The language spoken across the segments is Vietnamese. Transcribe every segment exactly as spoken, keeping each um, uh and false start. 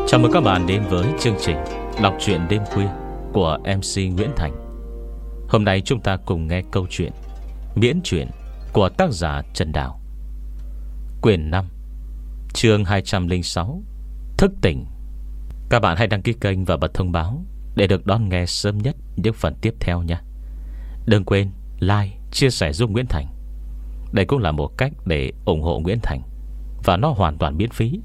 Chào mừng các bạn đến với chương trình đọc truyện đêm khuya của em xê Nguyễn Thành. Hôm nay chúng ta cùng nghe câu chuyện Miễn truyện của tác giả Trần Đào, quyển năm, chương hai trăm lẻ sáu, Thức tỉnh. Các bạn hãy đăng ký kênh và bật thông báo để được đón nghe sớm nhất những phần tiếp theo nha. Đừng quên like, chia sẻ giúp Nguyễn Thành. Đây cũng là một cách để ủng hộ Nguyễn Thành, và nó hoàn toàn miễn phí.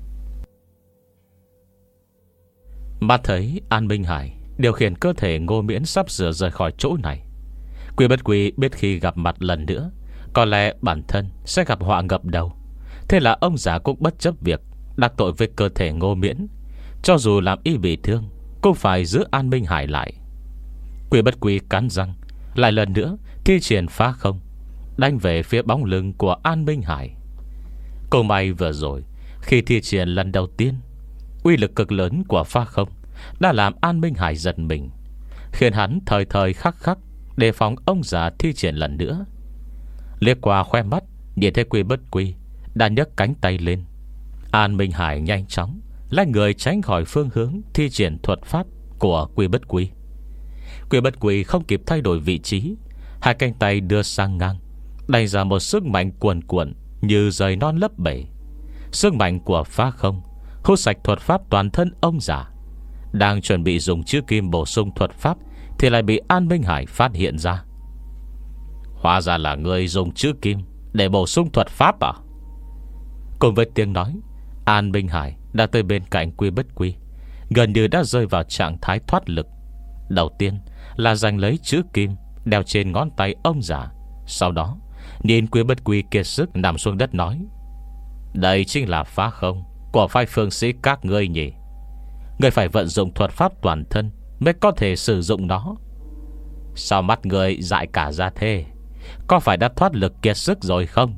Mắt thấy An Minh Hải điều khiển cơ thể Ngô Miễn sắp sửa rời khỏi chỗ này. Quy Bất Quy biết khi gặp mặt lần nữa có lẽ bản thân sẽ gặp họa ngập đầu. Thế là ông già cũng bất chấp việc đắc tội với cơ thể Ngô Miễn. Cho dù làm y bị thương cũng phải giữ An Minh Hải lại. Quy Bất Quy cắn răng, lại lần nữa thi triển phá không, đánh về phía bóng lưng của An Minh Hải. Cô may vừa rồi khi thi triển lần đầu tiên, uy lực cực lớn của phá không đã làm An Minh Hải giật mình, khiến hắn thời thời khắc khắc đề phòng ông già thi triển lần nữa. Liếc qua khoe mắt, nhìn thấy Quy Bất Quy đã nhấc cánh tay lên. An Minh Hải nhanh chóng lách người tránh khỏi phương hướng thi triển thuật pháp của Quy Bất Quy. Quy Bất Quy không kịp thay đổi vị trí, hai cánh tay đưa sang ngang, đánh ra một sức mạnh cuồn cuộn như rời non lấp bể. Sức mạnh của phá không hút sạch thuật pháp toàn thân ông già. Đang chuẩn bị dùng chữ kim bổ sung thuật pháp thì lại bị An Minh Hải phát hiện ra. Hóa ra là người dùng chữ kim để bổ sung thuật pháp à? Cùng với tiếng nói, An Minh Hải đã tới bên cạnh Quy Bất Quy, gần như đã rơi vào trạng thái thoát lực. Đầu tiên là giành lấy chữ kim đeo trên ngón tay ông già. Sau đó nhìn Quy Bất Quy kiệt sức nằm xuống đất nói: đây chính là phá không của phái phương sĩ các ngươi nhỉ? Ngươi phải vận dụng thuật pháp toàn thân mới có thể sử dụng nó. Sao mắt ngươi dại cả ra thế? Có phải đã thoát lực kiệt sức rồi không?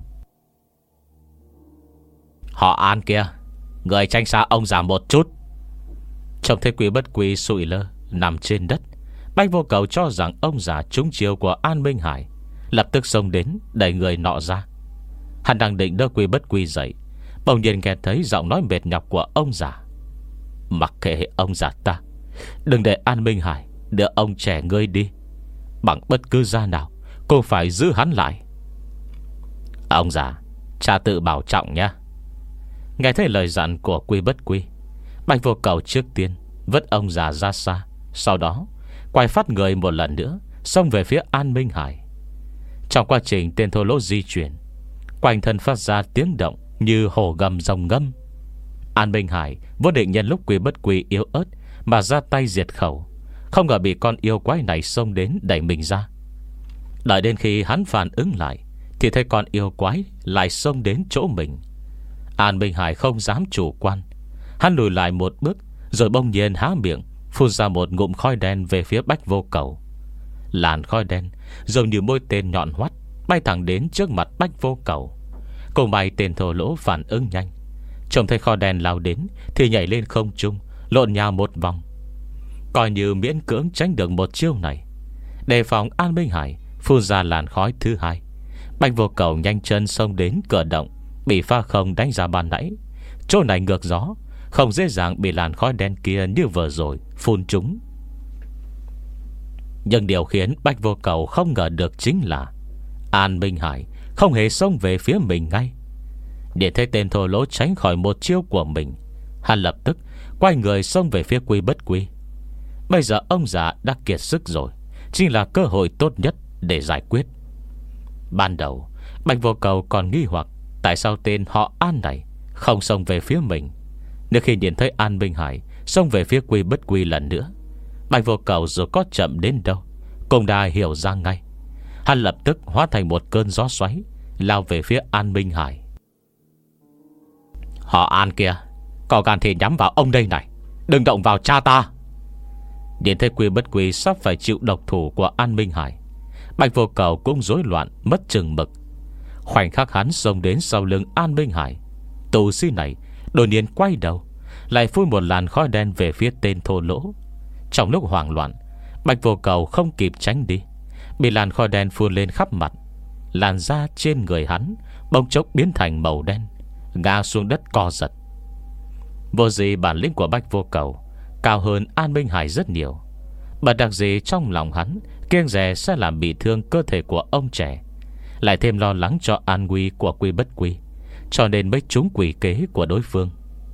Họ An kia, người tránh xa ông già một chút. Trông thấy Quy Bất Quy sụi lơ nằm trên đất, Bách Vô Cầu cho rằng ông già trúng chiêu của An Minh Hải, lập tức xông đến đẩy người nọ ra. Hắn đang định đỡ Quy Bất Quy dậy, bỗng nhiên nghe thấy giọng nói mệt nhọc của ông già: mặc kệ ông già ta, đừng để An Minh Hải đưa ông trẻ ngươi đi. Bằng bất cứ giá nào cô phải giữ hắn lại. Ông già, cha tự bảo trọng nha. Nghe thấy lời dặn của Quy Bất Quy, Bạch Vô Cầu trước tiên vứt ông già ra xa, sau đó quay phát người một lần nữa xông về phía An Minh Hải. Trong quá trình tên thô lỗ di chuyển, quanh thân phát ra tiếng động như hồ gầm rồng ngâm. An Minh Hải vô định nhân lúc Quy Bất Quy yếu ớt mà ra tay diệt khẩu, không ngờ bị con yêu quái này xông đến đẩy mình ra. Đợi đến khi hắn phản ứng lại thì thấy con yêu quái lại xông đến chỗ mình. An Minh Hải không dám chủ quan, hắn lùi lại một bước, rồi bỗng nhiên há miệng phun ra một ngụm khói đen về phía Bách Vô Cầu. Làn khói đen giống như mũi tên nhọn hoắt bay thẳng đến trước mặt Bách Vô Cầu. Cùng may tên thô lỗ phản ứng nhanh, trông thấy khói đen lao đến thì nhảy lên không trung, lộn nhào một vòng, coi như miễn cưỡng tránh được một chiêu này. Đề phòng An Minh Hải phun ra làn khói thứ hai, Bách Vô Cầu nhanh chân xông đến cửa động bị pha không đánh ra ban nãy. Chỗ này ngược gió, không dễ dàng bị làn khói đen kia như vừa rồi phun trúng. Nhưng điều khiến Bách Vô Cầu không ngờ được chính là An Minh Hải không hề xông về phía mình ngay. Để thấy tên thô lỗ tránh khỏi một chiêu của mình, hắn lập tức quay người xông về phía Quy Bất Quy. Bây giờ ông già đã kiệt sức rồi, chính là cơ hội tốt nhất để giải quyết. Ban đầu Bạch Vô Cầu còn nghi hoặc tại sao tên họ An này không xông về phía mình. Nếu khi nhìn thấy An Minh Hải xông về phía Quy Bất Quy lần nữa, Bạch Vô Cầu dù có chậm đến đâu cũng đã hiểu ra ngay. Hắn lập tức hóa thành một cơn gió xoáy lao về phía An Minh Hải. Họ An kia, có gan thì nhắm vào ông đây này, đừng động vào cha ta. Nhìn thấy Quy Bất Quy sắp phải chịu độc thủ của An Minh Hải, Bạch Vô Cầu cũng rối loạn mất chừng mực. Khoảnh khắc hắn xông đến sau lưng An Minh Hải, tù sĩ này đột nhiên quay đầu, lại phun một làn khói đen về phía tên thô lỗ. Trong lúc hoảng loạn, Bạch Vô Cầu không kịp tránh đi, bị làn khói đen phun lên khắp mặt. Làn da trên người hắn bỗng chốc biến thành màu đen, ngã xuống đất co giật. Vô gì bản lĩnh của Bách Vô Cầu cao hơn An Minh Hải rất nhiều. Bất đặc gì trong lòng hắn kiêng dè sẽ làm bị thương cơ thể của ông trẻ, lại thêm lo lắng cho an nguy của Quy Bất Quy, cho nên mới trúng quỷ kế của đối phương.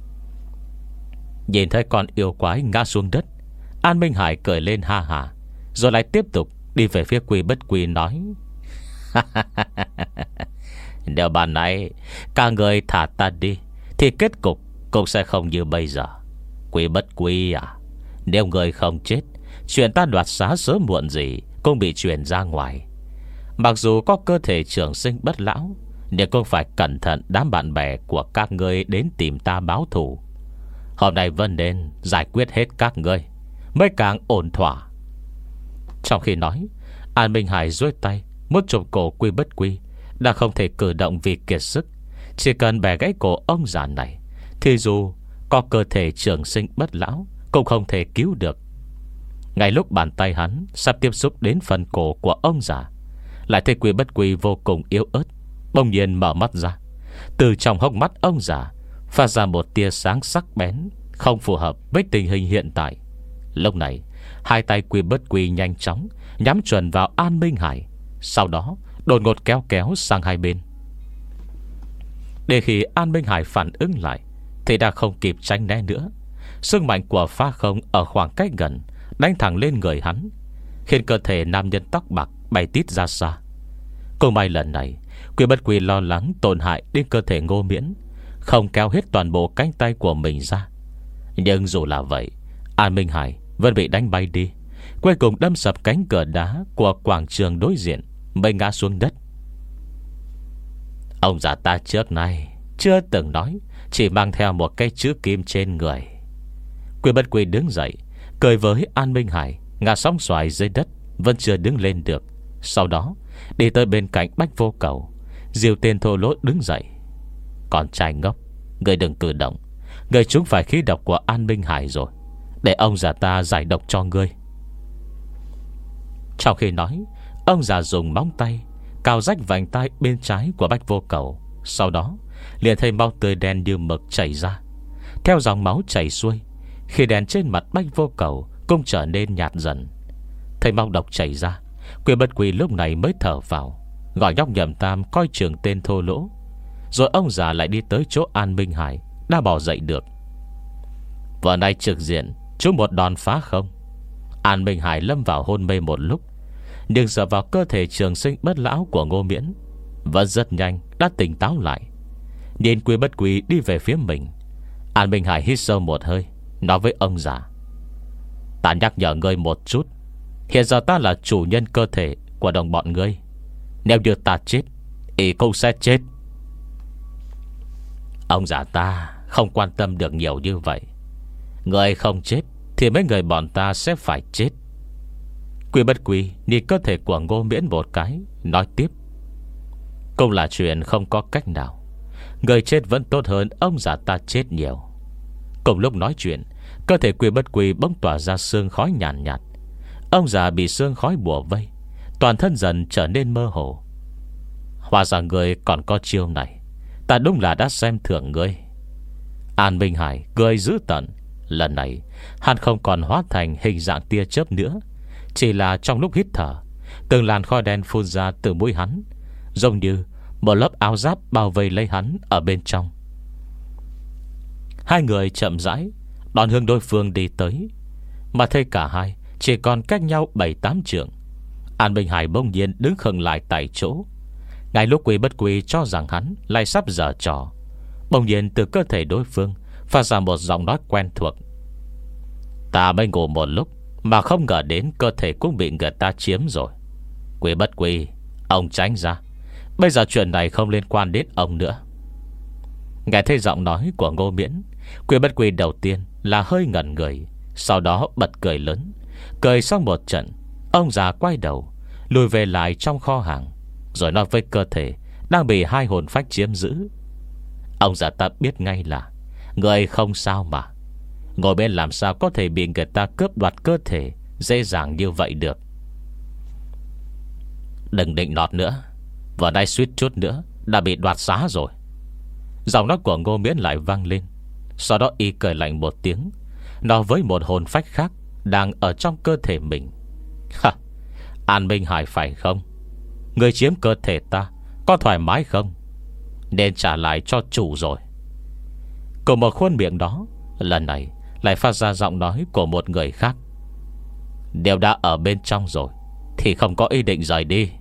Nhìn thấy con yêu quái ngã xuống đất, An Minh Hải cười lên ha hả, rồi lại tiếp tục đi về phía Quy Bất Quy nói: nếu bạn này cả người thả ta đi, thì kết cục cũng sẽ không như bây giờ. Quy Bất Quy à, nếu người không chết, chuyện ta đoạt xá sớm muộn gì cũng bị truyền ra ngoài. Mặc dù có cơ thể trường sinh bất lão, nhưng cũng phải cẩn thận đám bạn bè của các ngươi đến tìm ta báo thù. Hôm nay Vân nên giải quyết hết các ngươi mới càng ổn thỏa. Trong khi nói, An Minh Hải duỗi tay muốn chụp cổ Quy Bất Quy đã không thể cử động vì kiệt sức. Chỉ cần bẻ gãy cổ ông già này, thì dù có cơ thể trường sinh bất lão cũng không thể cứu được. Ngay lúc bàn tay hắn sắp tiếp xúc đến phần cổ của ông già, lại thấy Quy Bất Quy vô cùng yếu ớt bỗng nhiên mở mắt ra. Từ trong hốc mắt ông già phát ra một tia sáng sắc bén, không phù hợp với tình hình hiện tại. Lúc này, hai tay Quy Bất Quy nhanh chóng nhắm chuẩn vào An Minh Hải, sau đó đột ngột kéo kéo sang hai bên. Để khi An Minh Hải phản ứng lại thì đã không kịp tránh né nữa. Sức mạnh của phá không ở khoảng cách gần đánh thẳng lên người hắn, khiến cơ thể nam nhân tóc bạc bay tít ra xa. Cùng may lần này, Quy Bất Quy lo lắng tổn hại đến cơ thể Ngô Miễn, không kéo hết toàn bộ cánh tay của mình ra. Nhưng dù là vậy, An Minh Hải vẫn bị đánh bay đi, cuối cùng đâm sập cánh cửa đá của quảng trường đối diện, mới ngã xuống đất. Ông già ta trước nay chưa từng nói chỉ mang theo một cái chữ kim trên người. Quy Bất Quy đứng dậy, cười với An Minh Hải ngã sóng xoài dưới đất, vẫn chưa đứng lên được. Sau đó đi tới bên cạnh Bách Vô Cầu, dìu tên thô lỗ đứng dậy. Con trai ngốc, người đừng cử động. Người trúng phải khí độc của An Minh Hải rồi, để ông già ta giải độc cho ngươi. Trong khi nói, ông già dùng móng tay cào rách vành tay bên trái của Bách Vô Cầu. Sau đó liền thấy máu tươi đen như mực chảy ra. Theo dòng máu chảy xuôi, khi đèn trên mặt Bách Vô Cầu cũng trở nên nhạt dần. Thấy máu độc chảy ra, Quy Bất Quy lúc này mới thở vào, gọi nhóc Nhậm Tam coi chừng tên thô lỗ. Rồi ông già lại đi tới chỗ An Minh Hải đã bỏ dậy được. Vừa nay trực diện trúng một đòn phá không, An Minh Hải lâm vào hôn mê một lúc, nhưng dựa vào cơ thể trường sinh bất lão của Ngô Miễn, vẫn rất nhanh đã tỉnh táo lại. Nhìn Quy Bất Quy đi về phía mình, An Minh Hải hít sâu một hơi, nói với ông già: ta nhắc nhở ngươi một chút, hiện giờ ta là chủ nhân cơ thể của đồng bọn ngươi. Nếu như ta chết, ý cũng sẽ chết. Ông già ta không quan tâm được nhiều như vậy. Người không chết thì mấy người bọn ta sẽ phải chết. Quy Bất Quy nhìn cơ thể của Ngô Miễn một cái, nói tiếp: cũng là chuyện không có cách nào. Người chết vẫn tốt hơn ông già ta chết nhiều. Cùng lúc nói chuyện, cơ thể Quy Bất Quy bỗng tỏa ra sương khói nhàn nhạt, nhạt. Ông già bị sương khói bủa vây, toàn thân dần trở nên mơ hồ. Hóa ra người còn có chiêu này, ta đúng là đã xem thường ngươi. An Minh Hải cười dữ tợn. Lần này hắn không còn hóa thành hình dạng tia chớp nữa, chỉ là trong lúc hít thở, từng làn khói đen phun ra từ mũi hắn, giống như một lớp áo giáp bao vây lấy hắn ở bên trong. Hai người chậm rãi đón hướng đối phương đi tới, mà thấy cả hai chỉ còn cách nhau bảy tám trượng. An Minh Hải bỗng nhiên đứng khựng lại tại chỗ. Ngay lúc Quy Bất Quy cho rằng hắn lại sắp giở trò, bỗng nhiên từ cơ thể đối phương phát ra một giọng nói quen thuộc: ta mới ngủ một lúc mà không ngờ đến cơ thể cũng bị người ta chiếm rồi. Quy Bất Quy, ông tránh ra, bây giờ chuyện này không liên quan đến ông nữa. Nghe thấy giọng nói của Ngô Miễn, Quy Bất Quy đầu tiên là hơi ngẩn người, sau đó bật cười lớn. Cười xong một trận, ông già quay đầu lùi về lại trong kho hàng, rồi nói với cơ thể đang bị hai hồn phách chiếm giữ: ông già ta biết ngay là người không sao mà. Ngồi bên làm sao có thể bị người ta cướp đoạt cơ thể dễ dàng như vậy được. Đừng định nọt nữa, vừa nay suýt chút nữa đã bị đoạt xá rồi. Giọng nói của Ngô Miễn lại vang lên. Sau đó y cười lạnh một tiếng, nói với một hồn phách khác đang ở trong cơ thể mình: "Ha, An Minh Hải phải không? Người chiếm cơ thể ta có thoải mái không? Nên trả lại cho chủ rồi." Cùng một khuôn miệng đó, lần này lại phát ra giọng nói của một người khác: "Đều đã ở bên trong rồi thì không có ý định rời đi."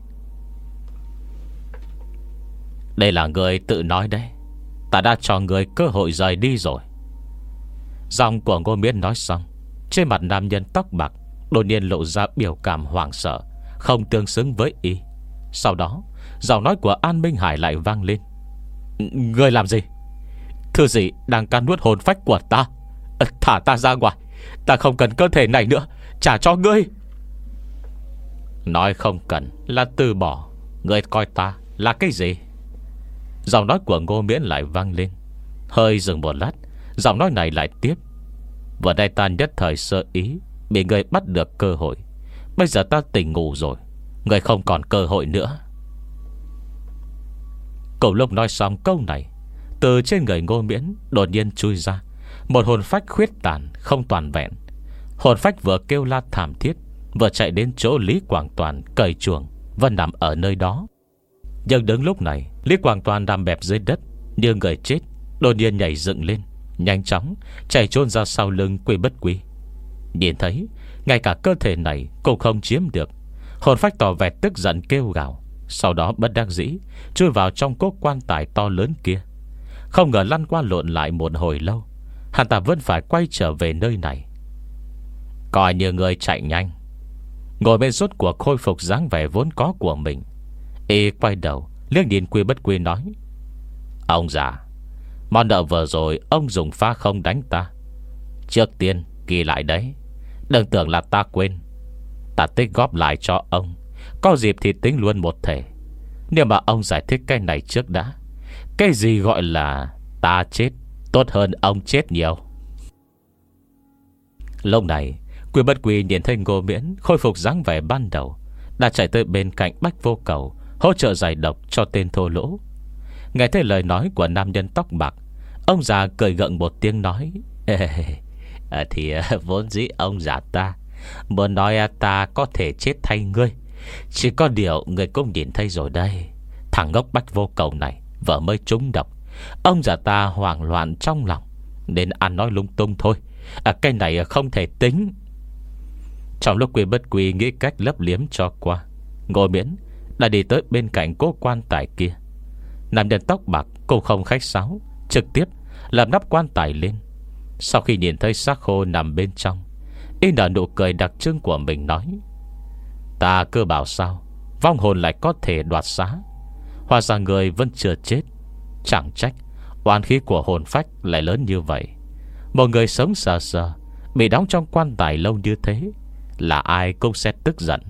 "Đây là người tự nói đấy. Ta đã cho người cơ hội rời đi rồi." Giọng của Ngô Miễn nói xong, trên mặt nam nhân tóc bạc đột nhiên lộ ra biểu cảm hoảng sợ, không tương xứng với y. Sau đó giọng nói của An Minh Hải lại vang lên: "Ngươi làm gì? Thứ gì đang cắn nuốt hồn phách của ta? Thả ta ra ngoài. Ta không cần cơ thể này nữa. Trả cho ngươi." "Nói không cần là từ bỏ. Ngươi coi ta là cái gì?" Giọng nói của Ngô Miễn lại vang lên. Hơi dừng một lát, giọng nói này lại tiếp: "Vừa đây ta nhất thời sơ ý, bị ngươi bắt được cơ hội. Bây giờ ta tỉnh ngủ rồi, ngươi không còn cơ hội nữa." Cùng lúc nói xong câu này, từ trên người Ngô Miễn đột nhiên chui ra một hồn phách khuyết tàn không toàn vẹn. Hồn phách vừa kêu la thảm thiết, vừa chạy đến chỗ Lý Quảng Toàn cởi chuồng và nằm ở nơi đó. Nhưng đứng lúc này, Lý Quảng Toàn nằm bẹp dưới đất như người chết, đột nhiên nhảy dựng lên, nhanh chóng chạy chôn ra sau lưng Quy Bất Quy. Nhìn thấy ngay cả cơ thể này cũng không chiếm được, hồn phách tỏ vẻ tức giận kêu gào, sau đó bất đắc dĩ chui vào trong cỗ quan tài to lớn kia. Không ngờ lăn qua lộn lại một hồi lâu, hắn ta vẫn phải quay trở về nơi này. Coi như người chạy nhanh. Ngồi bên rốt cuộc khôi phục dáng vẻ vốn có của mình, y quay đầu liếc nhìn Quy Bất Quy nói: "Ông già, món nợ vừa rồi ông dùng phá không đánh ta, trước tiên ghi lại đấy. Đừng tưởng là ta quên. Ta tích góp lại cho ông, có dịp thì tính luôn một thể. Nhưng mà ông giải thích cái này trước đã. Cái gì gọi là ta chết tốt hơn ông chết nhiều." Lúc này Quy Bất Quy nhìn thấy Ngô Miễn khôi phục dáng vẻ ban đầu, đã chạy tới bên cạnh Bách Vô Cầu hỗ trợ giải độc cho tên thô lỗ. Nghe thấy lời nói của nam nhân tóc bạc, ông già cười gượng một tiếng nói: à, Thì vốn dĩ ông già ta muốn nói ta có thể chết thay ngươi. Chỉ có điều người cũng nhìn thấy rồi đây, thằng ngốc Bách Vô Cầu này vợ mới trúng độc. Ông già ta hoảng loạn trong lòng nên ăn nói lung tung thôi. à, Cái này không thể tính. Trong lúc Quy Bất Quy nghĩ cách lấp liếm cho qua, Ngô Miễn đã đi tới bên cạnh cố quan tài kia. Nam nhân tóc bạc cũng không khách sáo, trực tiếp làm nắp quan tài lên. Sau khi nhìn thấy xác khô nằm bên trong, y nở nụ cười đặc trưng của mình nói: "Ta cứ bảo sao vong hồn lại có thể đoạt xá. Hóa ra người vẫn chưa chết. Chẳng trách oán khí của hồn phách lại lớn như vậy. Một người sống sờ sờ bị đóng trong quan tài lâu như thế, là ai cũng sẽ tức giận."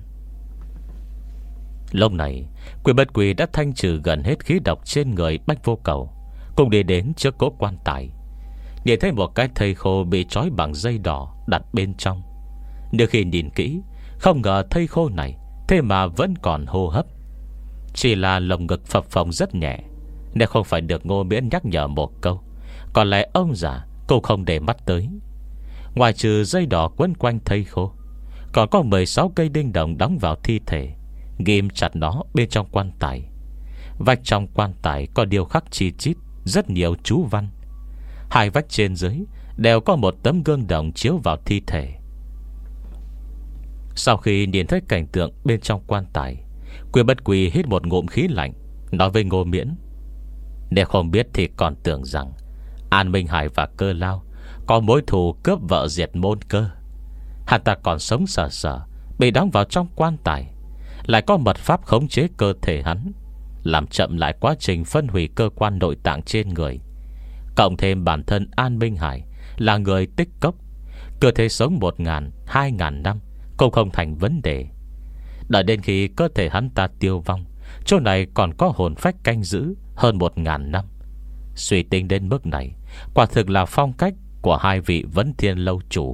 Lúc này Quy Bất Quy đã thanh trừ gần hết khí độc trên người Bách Vô Cầu, cùng đi đến trước cỗ quan tài. Nhìn thấy một cái thây khô bị trói bằng dây đỏ đặt bên trong. Nhưng khi nhìn kỹ, không ngờ thây khô này thế mà vẫn còn hô hấp. Chỉ là lồng ngực phập phồng rất nhẹ. Nếu không phải được Ngô Miễn nhắc nhở một câu, có lẽ ông già cũng không để mắt tới. Ngoài trừ dây đỏ quấn quanh thây khô, còn có mười sáu cây đinh đồng đóng vào thi thể, ghim chặt nó bên trong quan tài. Vách trong quan tài có điêu khắc chi chít rất nhiều chú văn. Hai vách trên dưới đều có một tấm gương đồng chiếu vào thi thể. Sau khi nhìn thấy cảnh tượng bên trong quan tài, Quy Bất Quy hít một ngụm khí lạnh, nói với Ngô Miễn: "Nếu không biết thì còn tưởng rằng An Minh Hải và Cơ Lao có mối thù cướp vợ diệt môn cơ. Hắn ta còn sống sờ sờ bị đóng vào trong quan tài, lại có mật pháp khống chế cơ thể hắn, làm chậm lại quá trình phân hủy cơ quan nội tạng trên người. Cộng thêm bản thân An Minh Hải là người tích cốc, cơ thể sống một ngàn, hai ngàn năm cũng không thành vấn đề. Đợi đến khi cơ thể hắn ta tiêu vong, chỗ này còn có hồn phách canh giữ hơn một ngàn năm. Suy tính đến mức này, quả thực là phong cách của hai vị Vấn Thiên lâu chủ."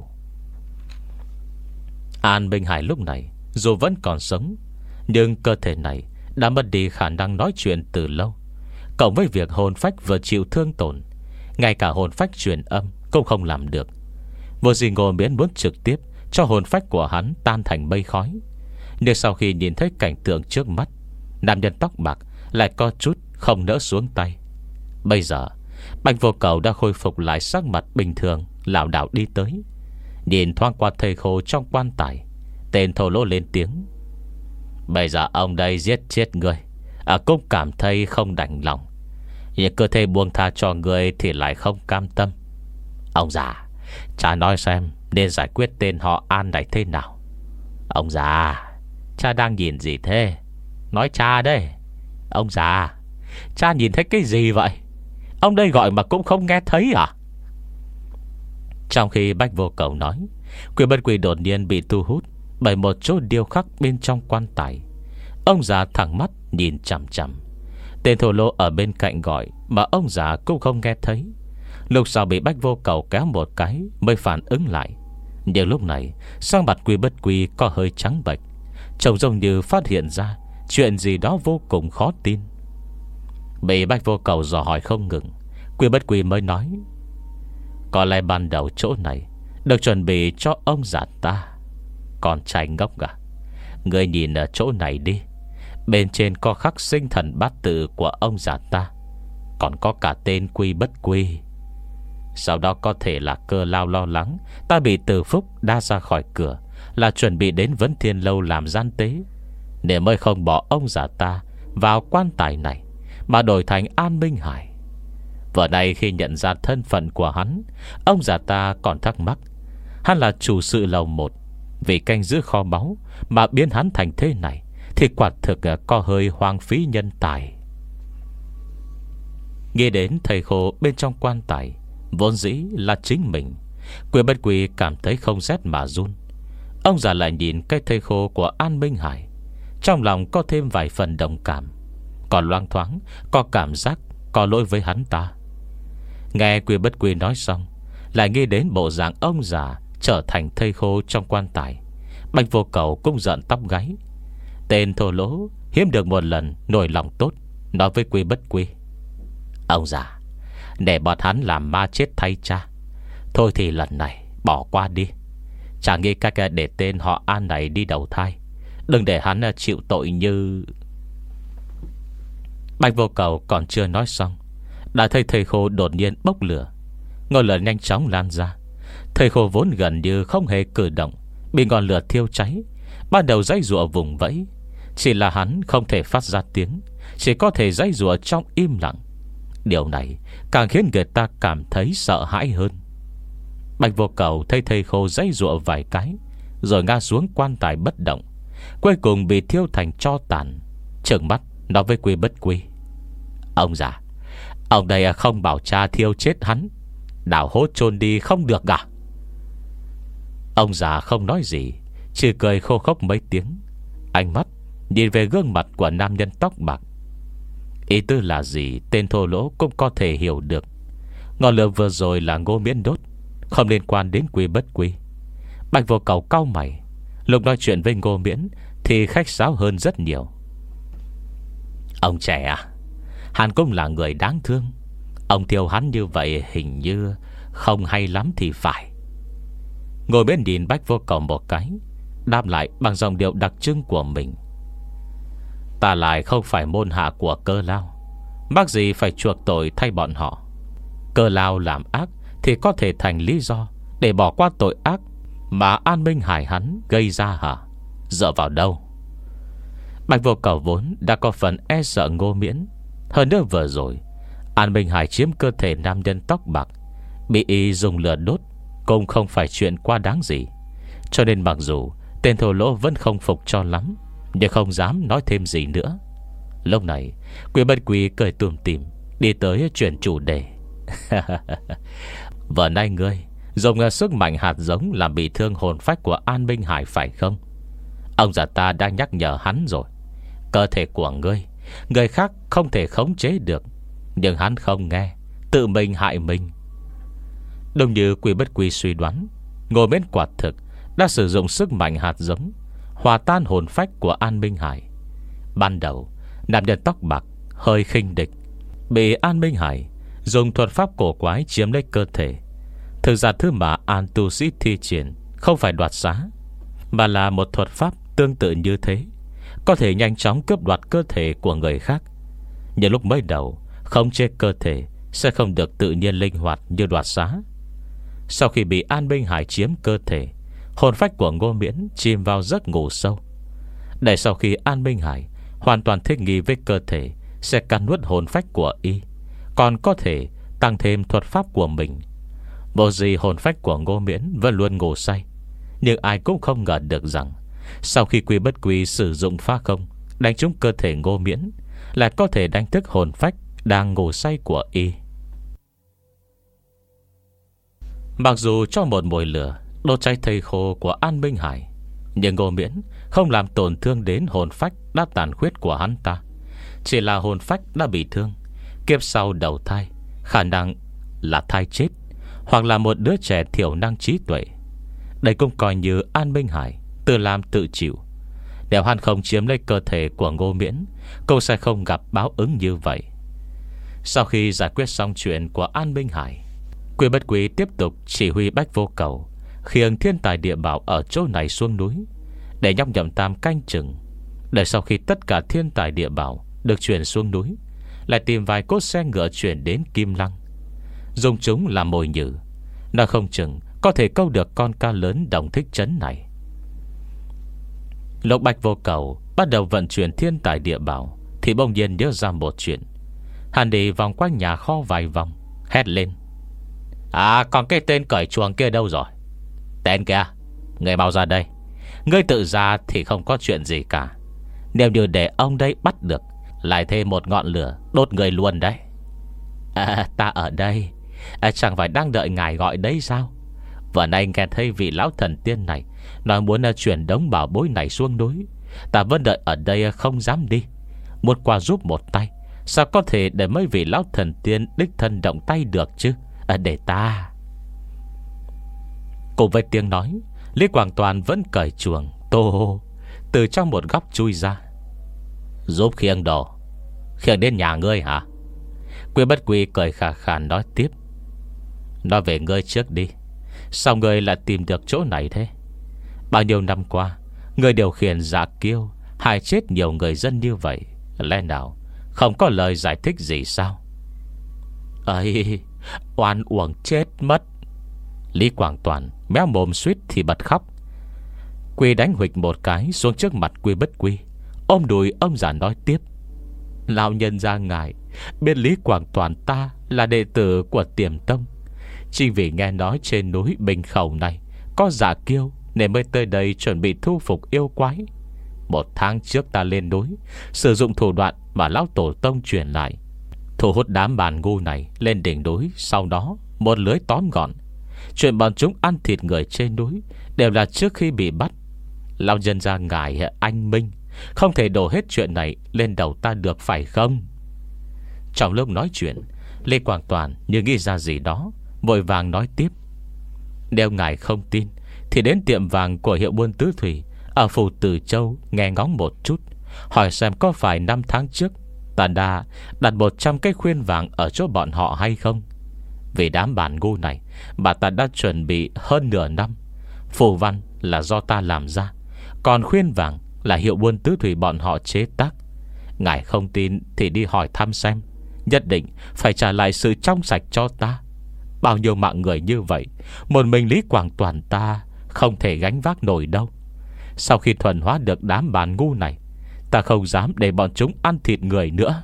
An Minh Hải lúc này dù vẫn còn sống, nhưng cơ thể này đã mất đi khả năng nói chuyện từ lâu. Cộng với việc hồn phách vừa chịu thương tổn, ngay cả hồn phách truyền âm cũng không làm được. Vô gì Ngô Miễn muốn trực tiếp cho hồn phách của hắn tan thành mây khói. Nhưng sau khi nhìn thấy cảnh tượng trước mắt, nam nhân tóc bạc lại có chút không nỡ xuống tay. Bây giờ Bạch Vô Cầu đã khôi phục lại sắc mặt bình thường, lảo đảo đi tới, nhìn thoáng qua thầy khô trong quan tài. Tên thô lỗ lên tiếng: "Bây giờ ông đây giết chết người, à, cũng cảm thấy không đành lòng, nhưng cơ thể buông tha cho người thì lại không cam tâm. Ông già, cha nói xem nên giải quyết tên họ An này thế nào." "Ông già, cha đang nhìn gì thế?" "Nói cha đây." "Ông già, cha nhìn thấy cái gì vậy? Ông đây gọi mà cũng không nghe thấy à?" Trong khi Bạch Vô Cầu nói, Quyền Bất Quỳ đột nhiên bị thu hút bởi một chỗ điêu khắc bên trong quan tài. Ông già thẳng mắt nhìn chằm chằm. Tên thổ lỗ ở bên cạnh gọi mà ông già cũng không nghe thấy. Lúc sau bị Bạch Vô Cầu kéo một cái mới phản ứng lại. Nhưng lúc này sang mặt Quý Bất Quỳ có hơi trắng bệch, trông giống như phát hiện ra chuyện gì đó vô cùng khó tin. Bị Bạch Vô Cầu dò hỏi không ngừng, Quý Bất Quỳ mới nói: "Có lẽ ban đầu chỗ này được chuẩn bị cho ông già ta. Con trai ngốc à, người nhìn ở chỗ này đi. Bên trên có khắc sinh thần bát tự của ông già ta, còn có cả tên Quy Bất Quy. Sau đó có thể là Cơ Lao lo lắng ta bị Từ Phúc đa ra khỏi cửa, là chuẩn bị đến Vấn Thiên Lâu làm gian tế, để mới không bỏ ông già ta vào quan tài này, mà đổi thành An Minh Hải. Vừa nay khi nhận ra thân phận của hắn, ông già ta còn thắc mắc hắn là chủ sự lầu một, vì canh giữ kho báu mà biến hắn thành thế này thì quả thực có hơi hoang phí nhân tài." Nghĩ đến thầy khô bên trong quan tài vốn dĩ là chính mình, Quyền Bất Quỳ cảm thấy không rét mà run. Ông già lại nhìn cái thầy khô của An Minh Hải, trong lòng có thêm vài phần đồng cảm, còn loang thoáng có cảm giác có lỗi với hắn ta. Nghe Quyền Bất Quỳ nói xong, lại nghĩ đến bộ dạng ông già trở thành thây khô trong quan tài, Bạch Vô Cầu cũng giận tóc gáy. Tên thô lỗ hiếm được một lần nổi lòng tốt, nói với Quý Bất Quỳ: "Ông già, để bọn hắn làm ma chết thay cha. Thôi thì lần này bỏ qua đi. Chả nghĩ cách để tên họ An này đi đầu thai, đừng để hắn chịu tội như..." Bạch Vô Cầu còn chưa nói xong, đã thấy thầy khô đột nhiên bốc lửa. Ngọn lửa nhanh chóng lan ra. Thầy khô vốn gần như không hề cử động, bị ngọn lửa thiêu cháy, ban đầu giãy giụa vùng vẫy. Chỉ là hắn không thể phát ra tiếng, chỉ có thể giãy giụa trong im lặng. Điều này càng khiến người ta cảm thấy sợ hãi hơn. Bạch Vô Cầu thấy thầy khô giãy giụa vài cái, rồi ngã xuống quan tài bất động, cuối cùng bị thiêu thành tro tàn. Trợn mắt nói với Quý Bất Quỳ: "Ông già, ông đây không bảo cha thiêu chết hắn, đào hố chôn đi không được à?" Ông già không nói gì, chỉ cười khô khốc mấy tiếng, ánh mắt nhìn về gương mặt của nam nhân tóc bạc. Ý tư là gì tên thô lỗ cũng có thể hiểu được. Ngọn lửa vừa rồi là Ngô Miễn đốt, không liên quan đến Quý Bất Quỳ. Bạch Vô Cầu cau mày, lúc nói chuyện với Ngô Miễn thì khách sáo hơn rất nhiều. "Ông trẻ à, hắn cũng là người đáng thương. Ông thiêu hắn như vậy hình như không hay lắm thì phải." Ngồi bên nhìn Bạch Vô Cầu một cái, đáp lại bằng giọng điệu đặc trưng của mình: "Ta lại không phải môn hạ của Cơ Lao, mắc gì phải chuộc tội thay bọn họ. Cơ Lao làm ác thì có thể thành lý do để bỏ qua tội ác mà An Minh Hải hắn gây ra hả? Dựa vào đâu?" Bạch Vô Cầu vốn đã có phần e sợ Ngô Miễn. Hơn nữa vừa rồi An Minh Hải chiếm cơ thể nam nhân tóc bạc, bị y dùng lửa đốt cũng không phải chuyện quá đáng gì. Cho nên mặc dù tên thổ lỗ vẫn không phục cho lắm, nhưng không dám nói thêm gì nữa. Lúc này Quý Bất Quỳ cười tủm tỉm đi tới chuyển chủ đề: "Vừa nay ngươi dùng sức mạnh hạt giống làm bị thương hồn phách của An Minh Hải phải không? Ông già ta đã nhắc nhở hắn rồi. Cơ thể của ngươi, người khác không thể khống chế được, nhưng hắn không nghe, tự mình hại mình." Đúng như Quý Bất Quỳ suy đoán, Ngô Miễn quả thực đã sử dụng sức mạnh hạt giống hòa tan hồn phách của An Minh Hải. Ban đầu nam nhân tóc bạc hơi khinh địch, bị An Minh Hải dùng thuật pháp cổ quái chiếm lấy cơ thể. Thực ra thứ mà An tu sĩ thi triển không phải đoạt xá, mà là một thuật pháp tương tự như thế, có thể nhanh chóng cướp đoạt cơ thể của người khác. Nhưng lúc mới đầu khống chế cơ thể sẽ không được tự nhiên linh hoạt như đoạt xá. Sau khi bị An Minh Hải chiếm cơ thể, hồn phách của Ngô Miễn chìm vào giấc ngủ sâu. Để sau khi An Minh Hải hoàn toàn thích nghi với cơ thể, sẽ cắn nuốt hồn phách của y, còn có thể tăng thêm thuật pháp của mình. Bộ gì hồn phách của Ngô Miễn vẫn luôn ngủ say. Nhưng ai cũng không ngờ được rằng sau khi Quy Bất Quy sử dụng phá không đánh trúng cơ thể Ngô Miễn, lại có thể đánh thức hồn phách đang ngủ say của y. Mặc dù cho một mồi lửa đốt cháy thây khô của An Minh Hải, nhưng Ngô Miễn không làm tổn thương đến hồn phách đã tàn khuyết của hắn ta. Chỉ là hồn phách đã bị thương, kiếp sau đầu thai, khả năng là thai chết, hoặc là một đứa trẻ thiểu năng trí tuệ. Đây cũng coi như An Minh Hải tự làm tự chịu. Nếu hắn không chiếm lấy cơ thể của Ngô Miễn, cô sẽ không gặp báo ứng như vậy. Sau khi giải quyết xong chuyện của An Minh Hải, Quy Bất Quy tiếp tục chỉ huy Bách Vô Cầu khiêng thiên tài địa bảo ở chỗ này xuống núi, để nhóc Nhậm Tam canh chừng. Để sau khi tất cả thiên tài địa bảo được chuyển xuống núi, lại tìm vài cốt xe ngựa chuyển đến Kim Lăng, dùng chúng làm mồi nhử. Nó không chừng có thể câu được con cá lớn Đồng Thích Trấn này. Lúc Bạch Vô Cầu bắt đầu vận chuyển thiên tài địa bảo, thì bỗng nhiên nhớ ra một chuyện. Hắn đi vòng quanh nhà kho vài vòng, hét lên: À, còn cái tên cởi chuồng kia đâu rồi? Tên kia, người mau ra đây. Ngươi tự ra thì không có chuyện gì cả. Nếu như để ông đây bắt được, lại thêm một ngọn lửa đốt người luôn đấy. À, ta ở đây. À, chẳng phải đang đợi ngài gọi đấy sao? Vừa nay nghe thấy vị lão thần tiên này nói muốn chuyển đống bảo bối này xuống núi. Ta vẫn đợi ở đây không dám đi, muốn qua giúp một tay. Sao có thể để mấy vị lão thần tiên đích thân động tay được chứ? À, để ta. Cùng với tiếng nói, Lý Quảng Toàn vẫn cởi chuồng tô hô từ trong một góc chui ra. Giúp khiêng đồ. Khiêng đến nhà ngươi hả? Quy Bất Quy cười khà khà nói tiếp: Nói về ngươi trước đi. Sao ngươi lại tìm được chỗ này thế? Bao nhiêu năm qua, ngươi điều khiển Dạ Kiêu hại chết nhiều người dân như vậy, lẽ nào không có lời giải thích gì sao? Ây, oan uổng chết mất. Lý Quảng Toàn méo mồm suýt thì bật khóc. Quy đánh huỵch một cái xuống trước mặt Quy Bất Quy, ôm đùi ông già nói tiếp: Lão nhân gia ngài biết Lý Quảng Toàn ta là đệ tử của Tiềm Tông. Chỉ vì nghe nói trên núi Bình Khẩu này có Dạ Kiêu, nên mới tới đây chuẩn bị thu phục yêu quái. Một tháng trước ta lên núi, sử dụng thủ đoạn mà lão tổ tông truyền lại, thu hút đám bàn ngu này lên đỉnh núi. Sau đó một lưới tóm gọn. Chuyện bọn chúng ăn thịt người trên núi đều là trước khi bị bắt. Lão nhân gia ngài anh minh, không thể đổ hết chuyện này lên đầu ta được phải không? Trong lúc nói chuyện, Lê Quảng Toàn như nghĩ ra gì đó, vội vàng nói tiếp: Nếu ngài không tin thì đến tiệm vàng của hiệu buôn Tứ Thủy ở phủ Từ Châu nghe ngóng một chút, hỏi xem có phải năm tháng trước ta đã đặt một trăm cái khuyên vàng ở chỗ bọn họ hay không. Vì đám bản ngu này bà ta đã chuẩn bị hơn nửa năm. Phù văn là do ta làm ra, còn khuyên vàng là hiệu buôn Tứ Thủy bọn họ chế tác. Ngài không tin thì đi hỏi thăm xem. Nhất định phải trả lại sự trong sạch cho ta. Bao nhiêu mạng người như vậy, một mình Lý Quảng Toàn ta không thể gánh vác nổi đâu. Sau khi thuần hóa được đám bàn ngu này, ta không dám để bọn chúng ăn thịt người nữa.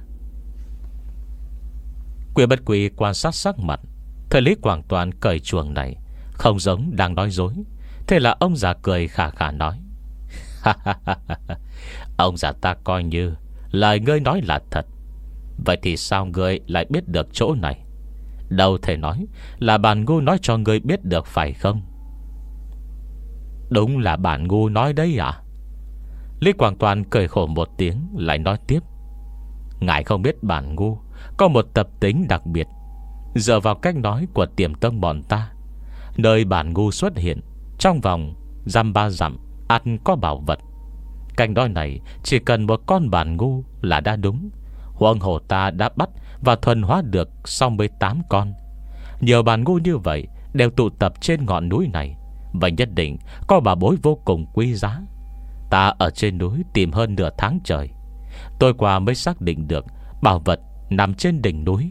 Quy Bất Quy quan sát sắc mặt thời Lý Quảng Toàn cởi chuồng này không giống đang nói dối. Thế là ông già cười khà khà nói: Ông già ta coi như lời ngươi nói là thật. Vậy thì sao ngươi lại biết được chỗ này? Đâu thể nói là bản ngu nói cho ngươi biết được phải không? Đúng là bản ngu nói đấy à? Lý Quảng Toàn cười khổ một tiếng, lại nói tiếp: Ngài không biết bản ngu có một tập tính đặc biệt. Dựa vào cách nói của Tiềm Tông bọn ta, nơi bản ngu xuất hiện, trong vòng dăm ba dặm ắt có bảo vật. Cách nói này chỉ cần một con bản ngu là đã đúng. Huống hồ ta đã bắt và thuần hóa được sáu mươi tám con. Nhiều bản ngu như vậy đều tụ tập trên ngọn núi này, và nhất định có bảo bối vô cùng quý giá. Ta ở trên núi tìm hơn nửa tháng trời, tôi qua mới xác định được bảo vật nằm trên đỉnh núi.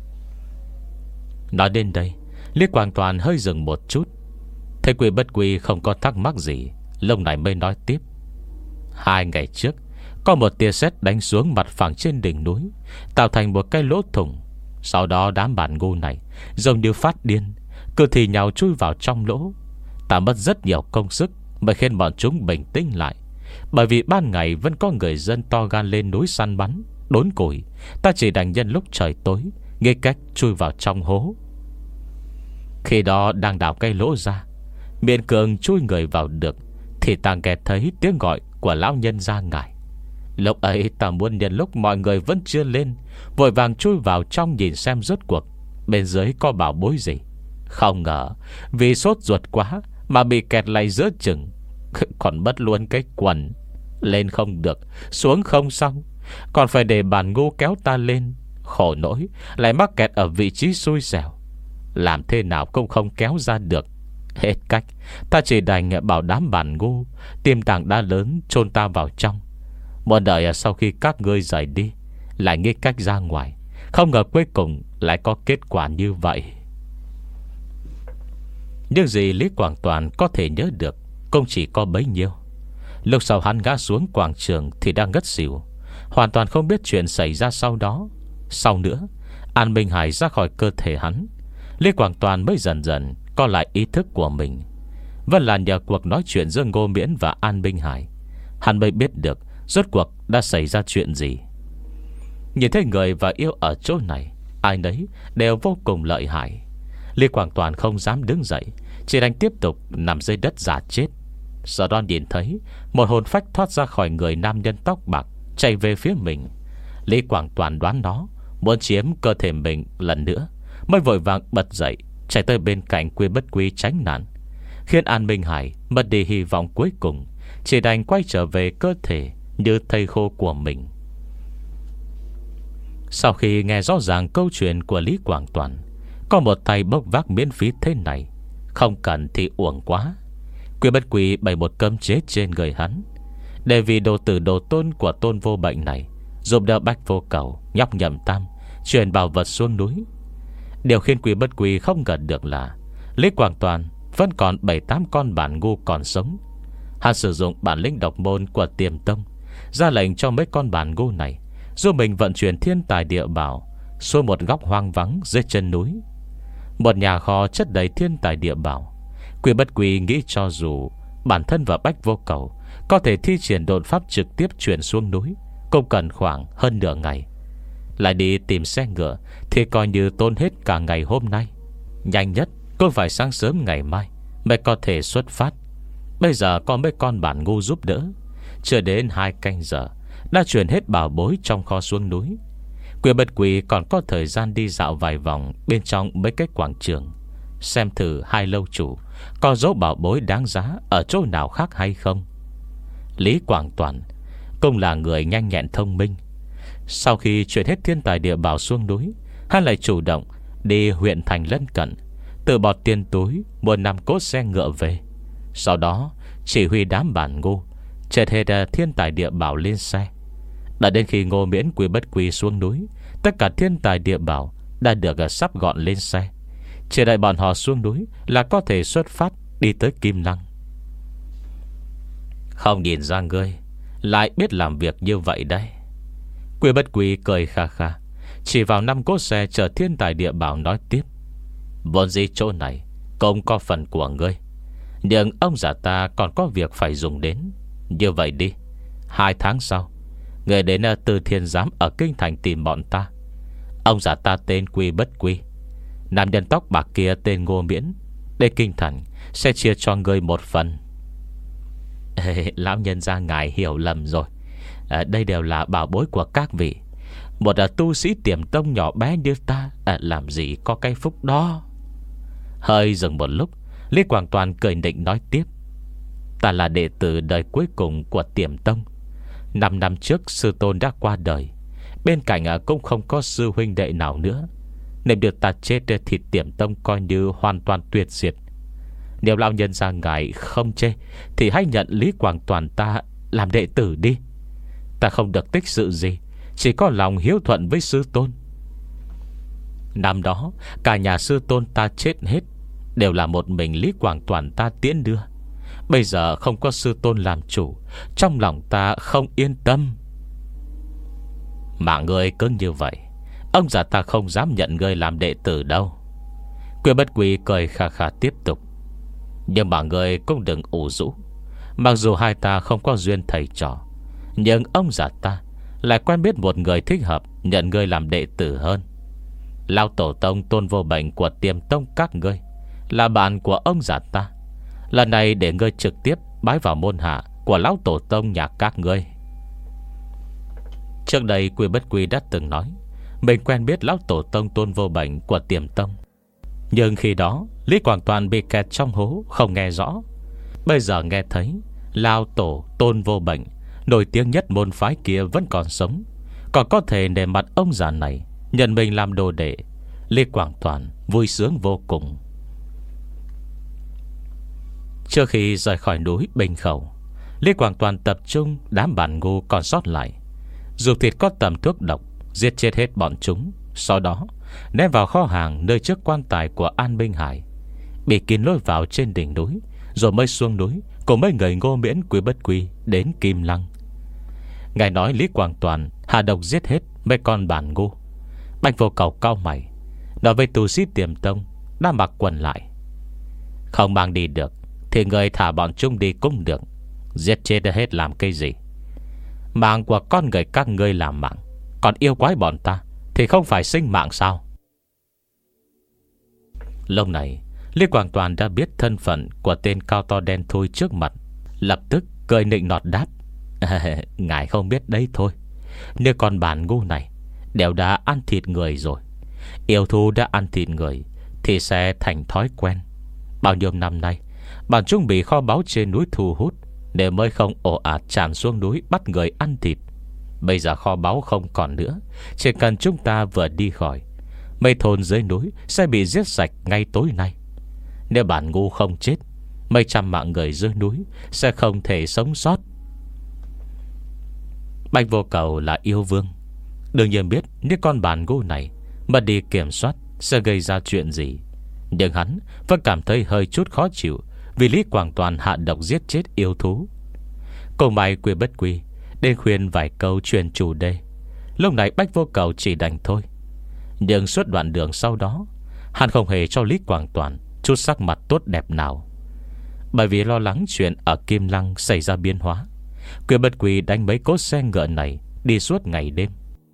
Nói đến đây, Lý Quang Toàn hơi dừng một chút. Thấy Quy Bất Quy không có thắc mắc gì, lúc này mới nói tiếp. Hai ngày trước, có một tia sét đánh xuống mặt phẳng trên đỉnh núi, tạo thành một cái lỗ thủng. Sau đó đám bản ngu này giống như phát điên, cứ thì nhào chui vào trong lỗ. Ta mất rất nhiều công sức mới khiến bọn chúng bình tĩnh lại. Bởi vì ban ngày vẫn có người dân to gan lên núi săn bắn, đốn củi, ta chỉ đành nhân lúc trời tối nghĩ cách chui vào trong hố. Khi đó đang đào cây lỗ ra, miễn cường chui người vào được, thì ta nghe thấy tiếng gọi của lão nhân gia ngài. Lúc ấy ta muốn nhân lúc mọi người vẫn chưa lên, vội vàng chui vào trong nhìn xem rốt cuộc bên dưới có bảo bối gì. Không ngờ vì sốt ruột quá mà bị kẹt lại giữa chừng, còn mất luôn cái quần. Lên không được, xuống không xong, còn phải để bản ngu kéo ta lên. Khổ nỗi lại mắc kẹt ở vị trí xui xẻo, làm thế nào cũng không kéo ra được. Hết cách, ta chỉ đành bảo đám bản ngu tìm tảng đá lớn chôn ta vào trong. Một đợi sau khi các ngươi rời đi, lại nghĩ cách ra ngoài. Không ngờ cuối cùng lại có kết quả như vậy. Nhưng gì Lý Quảng Toàn có thể nhớ được cũng chỉ có bấy nhiêu. Lúc sau hắn ngã xuống quảng trường thì đang ngất xỉu, hoàn toàn không biết chuyện xảy ra sau đó. Sau nữa, An Minh Hải ra khỏi cơ thể hắn, Lý Quảng Toàn mới dần dần có lại ý thức của mình. Vẫn là nhờ cuộc nói chuyện giữa Ngô Miễn và An Minh Hải, hắn mới biết được rốt cuộc đã xảy ra chuyện gì. Nhìn thấy người và yêu ở chỗ này, ai nấy đều vô cùng lợi hại. Lý Quảng Toàn không dám đứng dậy, chỉ đành tiếp tục nằm dưới đất giả chết. Sau đó nhìn thấy một hồn phách thoát ra khỏi người nam nhân tóc bạc, chạy về phía mình. Lý Quảng Toàn đoán nó muốn chiếm cơ thể mình lần nữa, mới vội vàng bật dậy, chạy tới bên cạnh Quy Bất Quy tránh nạn, khiến An Minh Hải mất đi hy vọng cuối cùng, chỉ đành quay trở về cơ thể như thây khô của mình. Sau khi nghe rõ ràng câu chuyện của Lý Quảng Toàn, có một tay bốc vác miễn phí thế này, không cần thì uổng quá. Quy Bất Quy bày một cấm chế trên người hắn, để vì đồ tử đồ tôn của Tôn Vô Bệnh này giúp đỡ Bách Vô Cầu, Nhóc Nhậm Tam truyền bảo vật xuống núi. Điều khiến Quy Bất Quy không ngờ được là Lý Quảng Toàn vẫn còn bảy tám con bản ngu còn sống. Hắn sử dụng bản lĩnh độc môn của Tiềm Tông, ra lệnh cho mấy con bản ngu này giúp mình vận chuyển thiên tài địa bảo xuống một góc hoang vắng dưới chân núi. Một nhà kho chất đầy thiên tài địa bảo. Quy Bất Quy nghĩ cho dù bản thân và Bách Vô Cầu có thể thi triển độn pháp trực tiếp chuyển xuống núi, cũng cần khoảng hơn nửa ngày. Lại đi tìm xe ngựa thì coi như tốn hết cả ngày hôm nay. Nhanh nhất cũng phải sáng sớm ngày mai mới có thể xuất phát. Bây giờ có mấy con bản ngu giúp đỡ, chưa đến hai canh giờ đã chuyển hết bảo bối trong kho xuống núi. Quy Bất Quy còn có thời gian đi dạo vài vòng bên trong mấy cái quảng trường, xem thử hai lâu chủ có dấu bảo bối đáng giá ở chỗ nào khác hay không. Lý Quảng Toàn cũng là người nhanh nhẹn thông minh. Sau khi chuyển hết thiên tài địa bảo xuống núi, hắn lại chủ động đi huyện thành lân cận, tự bỏ tiền túi mua năm cỗ xe ngựa về. Sau đó chỉ huy đám bản ngu chợt hết thiên tài địa bảo lên xe. Đã đến khi Ngô Miễn Quy Bất Quy xuống núi, tất cả thiên tài địa bảo đã được sắp gọn lên xe. Chỉ đợi bọn họ xuống núi là có thể xuất phát đi tới Kim Lăng. Không nhìn ra ngươi lại biết làm việc như vậy đây. Quy Bất Quy cười kha kha, chỉ vào năm cỗ xe chở thiên tài địa bảo nói tiếp. Vốn dĩ chỗ này cũng có phần của ngươi, nhưng ông già ta còn có việc phải dùng đến. Như vậy đi, hai tháng sau người đến Từ Thiên Giám ở Kinh Thành tìm bọn ta. Ông già ta tên Quy Bất Quy, nam nhân tóc bạc kia tên Ngô Miễn. Đến Kinh Thành sẽ chia cho ngươi một phần. Ê, lão nhân gia ngài hiểu lầm rồi. à, Đây đều là bảo bối của các vị. Một à, tu sĩ Tiềm Tông nhỏ bé như ta à, làm gì có cái phúc đó. Hơi dừng một lúc, Lý Quảng Toàn cười nịnh nói tiếp. Ta là đệ tử đời cuối cùng của Tiềm Tông. Năm năm trước sư tôn đã qua đời, Bên cạnh cũng không có sư huynh đệ nào nữa, nên được ta chết thì Tiềm Tông coi như hoàn toàn tuyệt diệt. Nếu lão nhân gia ngài không chê thì hãy nhận Lý Quảng Toàn ta làm đệ tử đi. Ta không được tích sự gì, chỉ có lòng hiếu thuận với sư tôn. Năm đó cả nhà sư tôn ta chết hết, đều là một mình Lý Quảng Toàn ta tiễn đưa. Bây giờ không có sư tôn làm chủ, trong lòng ta không yên tâm. Mà ngươi cứ như vậy, ông già ta không dám nhận ngươi làm đệ tử đâu. Quyên Bất Quy cười khà khà tiếp tục. Nhưng mà ngươi cũng đừng ủ rũ. Mặc dù hai ta không có duyên thầy trò, nhưng ông già ta lại quen biết một người thích hợp nhận ngươi làm đệ tử hơn. Lão tổ tông Tôn Vô Bệnh của Tiềm Tông các ngươi là bạn của ông già ta. Lần này để ngươi trực tiếp bái vào môn hạ của lão tổ tông nhà các ngươi. Trước đây Quy Bất Quy đã từng nói mình quen biết lão tổ tông Tôn Vô Bệnh của Tiềm Tông, nhưng khi đó Lý Quảng Toàn bị kẹt trong hố, không nghe rõ. Bây giờ nghe thấy lão tổ Tôn Vô Bệnh nổi tiếng nhất môn phái kia vẫn còn sống, còn có thể nể mặt ông già này nhận mình làm đồ đệ, Lý Quảng Toàn vui sướng vô cùng. Trước khi rời khỏi núi Bình Khẩu, Lý Quảng Toàn tập trung đám bản ngu còn sót lại, dùng thịt có tầm thuốc độc giết chết hết bọn chúng. Sau đó ném vào kho hàng nơi trước quan tài của An Minh Hải, bị kín lôi vào trên đỉnh núi, rồi mới xuống núi cùng mấy người Ngô Miễn Quy Bất Quy đến Kim Lăng. Ngài nói Lý Quảng Toàn hạ độc giết hết mấy con bản ngu. Bạch Vô Cầu cau mày, nói với tu sĩ Tiềm Tông đã mặc quần lại: không mang đi được thì người thả bọn chúng đi cũng được, giết chết hết làm cái gì? Mạng của con người các ngươi làm mạng, còn yêu quái bọn ta thì không phải sinh mạng sao? Lúc này Lý Quảng Toàn đã biết thân phận của tên cao to đen thui trước mặt, lập tức cười nịnh nọt đáp: ngài không biết đấy thôi. Nếu con bản ngu này đều đã ăn thịt người rồi, yêu thú đã ăn thịt người thì sẽ thành thói quen. Bao nhiêu năm nay bọn chúng bị kho báu trên núi thu hút, để mới không ồ ạt tràn xuống núi bắt người ăn thịt. Bây giờ kho báu không còn nữa, chỉ cần chúng ta vừa đi khỏi, mấy thôn dưới núi sẽ bị giết sạch ngay tối nay. Nếu bản ngu không chết, mấy trăm mạng người dưới núi sẽ không thể sống sót. Bạch Vô Cầu là yêu vương, đương nhiên biết nếu con bản ngu này mà đi kiểm soát sẽ gây ra chuyện gì. Nhưng hắn vẫn cảm thấy hơi chút khó chịu vì Lý Quảng Toàn hạ độc giết chết yêu thú. Cùng mày Quy Bất Quy đến khuyên vài câu truyền chủ đề. Lúc này Bạch Vô Cầu chỉ đành thôi. Nhưng suốt đoạn đường sau đó, hắn không hề cho Lý Quảng Toàn chút sắc mặt tốt đẹp nào. Bởi vì lo lắng chuyện ở Kim Lăng xảy ra biến hóa, Quy Bất Quy đánh mấy cỗ xe ngựa này đi suốt ngày đêm.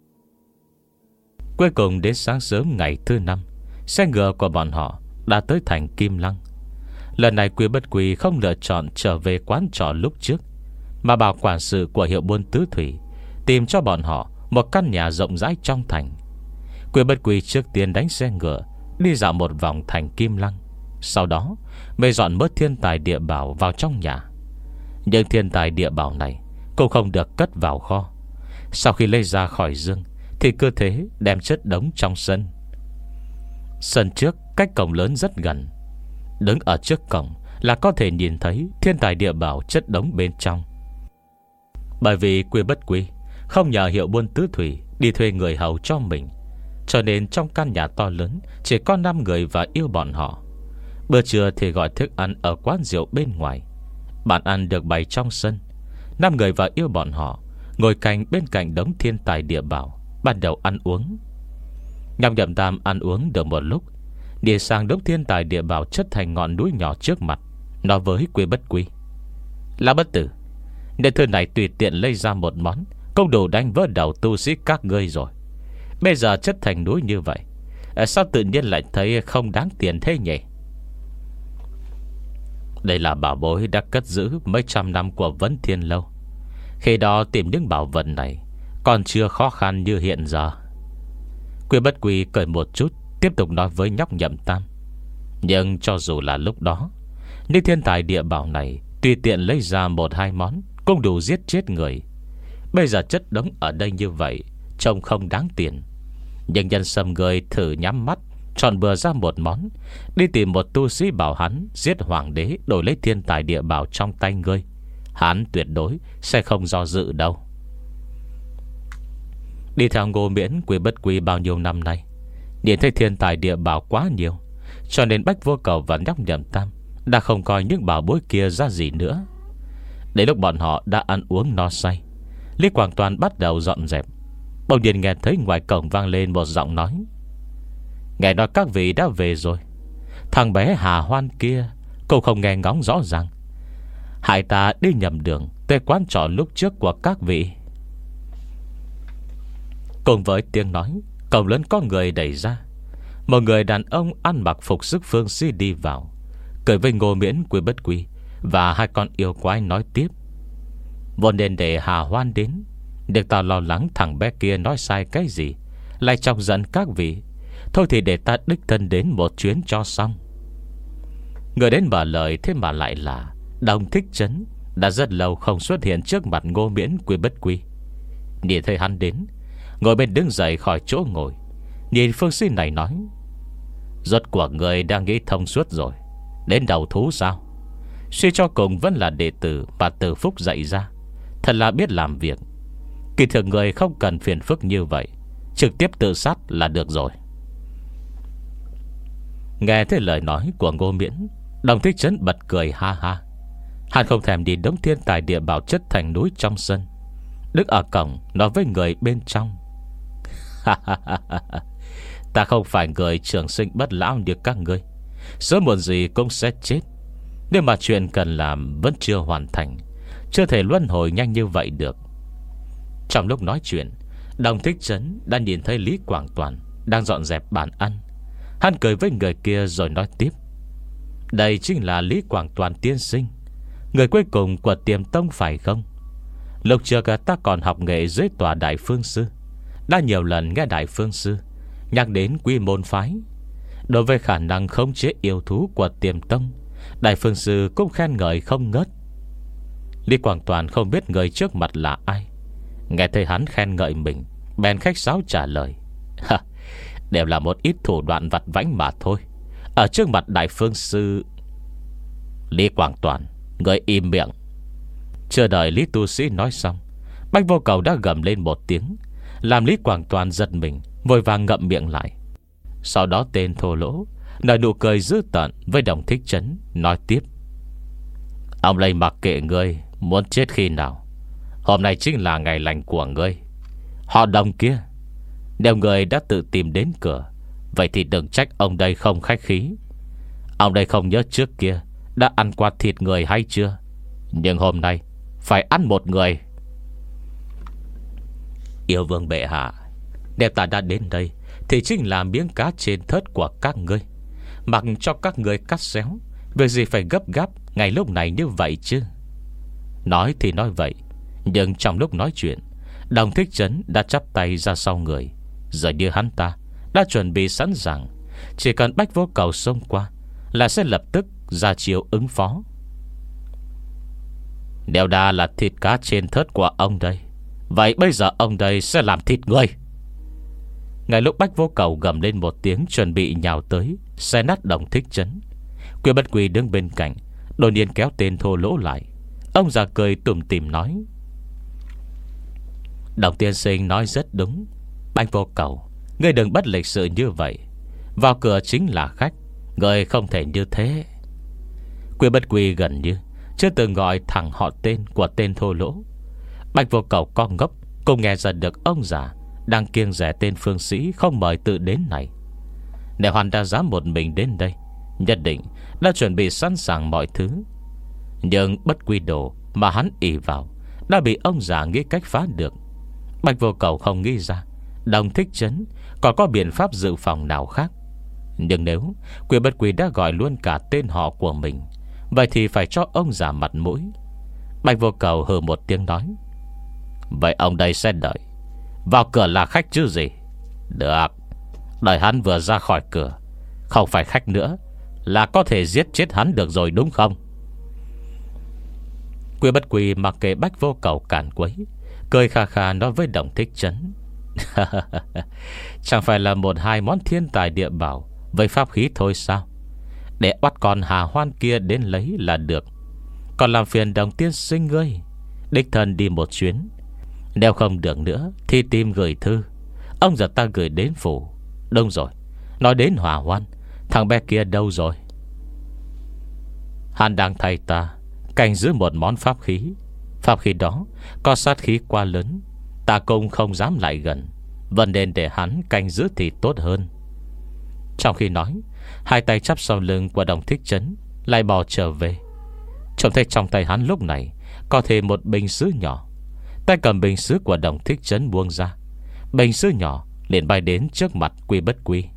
Cuối cùng đến sáng sớm ngày thứ năm, xe ngựa của bọn họ đã tới thành Kim Lăng. Lần này Quy Bất Quy không lựa chọn trở về quán trọ lúc trước, mà bảo quản sự của hiệu buôn Tứ Thủy tìm cho bọn họ một căn nhà rộng rãi trong thành. Quy Bất Quy trước tiên đánh xe ngựa đi dạo một vòng thành Kim Lăng, sau đó mới dọn mớ thiên tài địa bảo vào trong nhà. Nhưng thiên tài địa bảo này cũng không được cất vào kho. Sau khi lấy ra khỏi dương thì cứ thế đem chất đống trong sân. Sân trước cách cổng lớn rất gần, đứng ở trước cổng là có thể nhìn thấy thiên tài địa bảo chất đống bên trong. Bởi vì Quy Bất Quy không nhờ hiệu buôn Tứ Thủy đi thuê người hầu cho mình, cho nên trong căn nhà to lớn chỉ có năm người và yêu bọn họ. Bữa trưa thì gọi thức ăn ở quán rượu bên ngoài, bàn ăn được bày trong sân. Năm người và yêu bọn họ ngồi cạnh bên cạnh đống thiên tài địa bảo, bắt đầu ăn uống. Nhâm Nhậm Tam ăn uống được một lúc, đi sang đống thiên tài địa bảo chất thành ngọn núi nhỏ trước mặt, nói với Quy Bất Quy: Lão bất tử, nên thứ này tùy tiện lấy ra một món cũng đủ đánh vỡ đầu tu sĩ các ngươi rồi. Bây giờ chất thành núi như vậy, sao tự nhiên lại thấy không đáng tiền thế nhỉ? Đây là bảo bối đã cất giữ mấy trăm năm của Vấn Thiên Lâu. Khi đó tìm những bảo vật này còn chưa khó khăn như hiện giờ. Quy Bất Quy cười một chút, tiếp tục nói với nhóc Nhậm Tam: Nhưng cho dù là lúc đó, những thiên tài địa bảo này tùy tiện lấy ra một hai món cũng đủ giết chết người. Bây giờ chất đống ở đây như vậy trông không đáng tiền. Nhưng nhân sâm người thử nhắm mắt chọn bừa ra một món, đi tìm một tu sĩ bảo hắn giết hoàng đế đổi lấy thiên tài địa bảo trong tay ngươi, hắn tuyệt đối sẽ không do dự đâu. Đi theo Ngô Miễn Quy Bất Quy bao nhiêu năm nay, nhìn thấy thiên tài địa bảo quá nhiều, cho nên Bách Vô Cầu và Nhóc Nhậm Tam đã không coi những bảo bối kia ra gì nữa. Đến lúc bọn họ đã ăn uống no say, Lý Quảng Toàn bắt đầu dọn dẹp. Bỗng nhiên nghe thấy ngoài cổng vang lên một giọng nói: nghe nói các vị đã về rồi. Thằng bé Hà Hoan kia cũng không nghe ngóng rõ ràng, hại ta đi nhầm đường tới quán trọ lúc trước của các vị. Cùng với tiếng nói, cổng lớn có người đẩy ra. Một người đàn ông ăn mặc phục sức phương sĩ đi vào, cười với Ngô Miễn Quy Bất Quy và hai con yêu quái nói tiếp: vốn nên để Hà Hoan đến, được ta lo lắng thằng bé kia nói sai cái gì lại chọc giận các vị. Thôi thì để ta đích thân đến một chuyến cho xong. Người đến mở lời thế mà lại là Đồng Thích Trấn, đã rất lâu không xuất hiện trước mặt Ngô Miễn Quy Bất Quy. Nhìn thấy hắn đến, ngồi bên đứng dậy khỏi chỗ ngồi, nhìn phương sĩ này nói: rốt cuộc người đang nghĩ thông suốt rồi, đến đầu thú sao? Suy cho cùng vẫn là đệ tử mà Từ Phúc dạy ra, thật là biết làm việc. Kỳ thực người không cần phiền phức như vậy, trực tiếp tự sát là được rồi. Nghe thấy lời nói của Ngô Miễn, Đồng Thích Trấn bật cười ha ha. Hắn không thèm đi đống thiên tài địa bảo chất thành núi trong sân, đứng ở cổng nói với người bên trong: ta không phải người trường sinh bất lão như các ngươi, sớm muộn gì cũng sẽ chết. Nhưng mà chuyện cần làm vẫn chưa hoàn thành, chưa thể luân hồi nhanh như vậy được. Trong lúc nói chuyện, Đồng Thích Trấn đã nhìn thấy Lý Quảng Toàn đang dọn dẹp bàn ăn. Hắn cười với người kia rồi nói tiếp: đây chính là Lý Quảng Toàn tiên sinh, người cuối cùng của Tiềm Tông phải không? Lúc trước ta còn học nghệ dưới tòa Đại Phương Sư, đã nhiều lần nghe Đại Phương Sư nhắc đến quy môn phái. Đối với khả năng khống chế yêu thú của Tiềm Tông, Đại Phương Sư cũng khen ngợi không ngớt. Lý Quảng Toàn không biết người trước mặt là ai, nghe thấy hắn khen ngợi mình, bèn khách sáo trả lời: đều là một ít thủ đoạn vặt vãnh mà thôi, ở trước mặt Đại Phương Sư. Lý Quảng Toàn, người im miệng. Chưa đợi Lý tu sĩ nói xong, Bách Vô Cầu đã gầm lên một tiếng, làm Lý Quảng Toàn giật mình, vội vàng ngậm miệng lại. Sau đó tên thô lỗ nở nụ cười dữ tợn với Đồng Thích Trấn, nói tiếp: ông đây mặc kệ ngươi muốn chết khi nào, hôm nay chính là ngày lành của ngươi. Họ Đồng kia, nếu người đã tự tìm đến cửa, vậy thì đừng trách ông đây không khách khí. Ông đây không nhớ trước kia đã ăn qua thịt người hay chưa, nhưng hôm nay phải ăn một người. Yêu vương bệ hạ, nếu ta đã đến đây thì chính là miếng cá trên thớt của các ngươi, mặc cho các ngươi cắt xéo, việc gì phải gấp gáp ngày lúc này như vậy chứ? Nói thì nói vậy, nhưng trong lúc nói chuyện, Đồng Thích Trấn đã chắp tay ra sau người, rồi như hắn ta đã chuẩn bị sẵn sàng, chỉ cần Bách Vô Cầu xông qua là sẽ lập tức ra chiếu ứng phó. Nếu đã là thịt cá trên thớt của ông đây, vậy bây giờ ông đây sẽ làm thịt người. Ngay lúc Bách Vô Cầu gầm lên một tiếng, chuẩn bị nhào tới xé nát Đồng Thích Trấn, Quy Bất Quy đứng bên cạnh đột nhiên kéo tên thô lỗ lại. Ông già cười tủm tỉm nói: Đồng tiên sinh nói rất đúng, Bách Vô Cầu, ngươi đừng bất lịch sự như vậy. Vào cửa chính là khách, ngươi không thể như thế. Quy Bất Quy gần như chưa từng gọi thẳng họ tên của tên thô lỗ. Bách Vô Cầu con ngốc cũng nghe ra được ông già đang kiêng rẻ tên phương sĩ không mời tự đến này. Nếu hắn đã dám một mình đến đây, nhất định đã chuẩn bị sẵn sàng mọi thứ. Nhưng bất quy đồ mà hắn ỷ vào đã bị ông già nghĩ cách phá được. Bạch Vô Cầu không nghĩ ra Đồng Thích Trấn còn có biện pháp dự phòng nào khác. Nhưng nếu Quy Bất Quy đã gọi luôn cả tên họ của mình, vậy thì phải cho ông già mặt mũi. Bạch Vô Cầu hừ một tiếng nói: Vậy ông đây sẽ đợi. Vào cửa là khách chứ gì. Được, đợi hắn vừa ra khỏi cửa, không phải khách nữa, là có thể giết chết hắn được rồi đúng không? Quy Bất Quy mặc kệ Bách Vô Cầu cản quấy, cười khà khà nói với Đồng Thích Trấn: Chẳng phải là một hai món thiên tài địa bảo với pháp khí thôi sao? Để bắt con Hà Hoan kia đến lấy là được. Còn làm phiền Đồng tiên sinh ngươi đích thân đi một chuyến. Nếu không được nữa thì tìm gửi thư. Ông già ta gửi đến phủ. Đúng rồi, nói đến Hòa Hoan, thằng bé kia đâu rồi? Hắn đang thay ta canh giữ một món pháp khí. Pháp khí đó có sát khí quá lớn, ta cũng không dám lại gần. Vẫn nên để hắn canh giữ thì tốt hơn. Trong khi nói, hai tay chắp sau lưng của Đồng Thích Trấn lại bò trở về. Trông thấy trong tay hắn lúc này có thêm một bình sứ nhỏ. Tay cầm bình sứ của Đồng Thích Trấn buông ra, bình sứ nhỏ liền bay đến trước mặt Quy Bất Quy.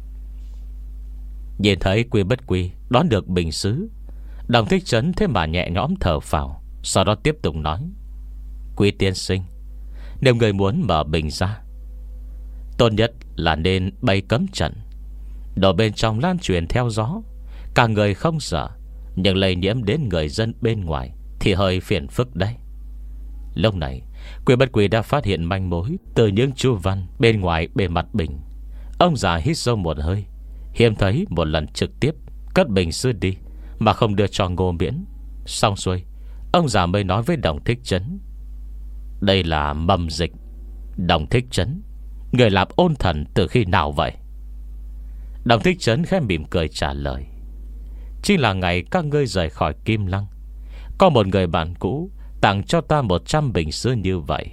Nhìn thấy Quy Bất Quy đón được bình sứ, Đồng Thích Trấn thế mà nhẹ nhõm thở phào. Sau đó tiếp tục nói: Quy tiên sinh, nếu người muốn mở bình ra, tốt nhất là nên bày cấm trận. Đồ bên trong lan truyền theo gió, cả người không sợ, nhưng lây nhiễm đến người dân bên ngoài thì hơi phiền phức đấy. Lúc này Quy Bất Quy đã phát hiện manh mối từ những chú văn bên ngoài bề mặt bình. Ông già hít sâu một hơi, hiếm thấy một lần trực tiếp cất bình sứ đi mà không đưa cho Ngô Miễn. Xong xuôi, ông già mới nói với Đồng Thích Trấn: Đây là mầm dịch. Đồng Thích Trấn, người làm ôn thần từ khi nào vậy? Đồng Thích Trấn khẽ mỉm cười trả lời: Chính là ngày các ngươi rời khỏi Kim Lăng, có một người bạn cũ tặng cho ta một trăm bình sứ như vậy.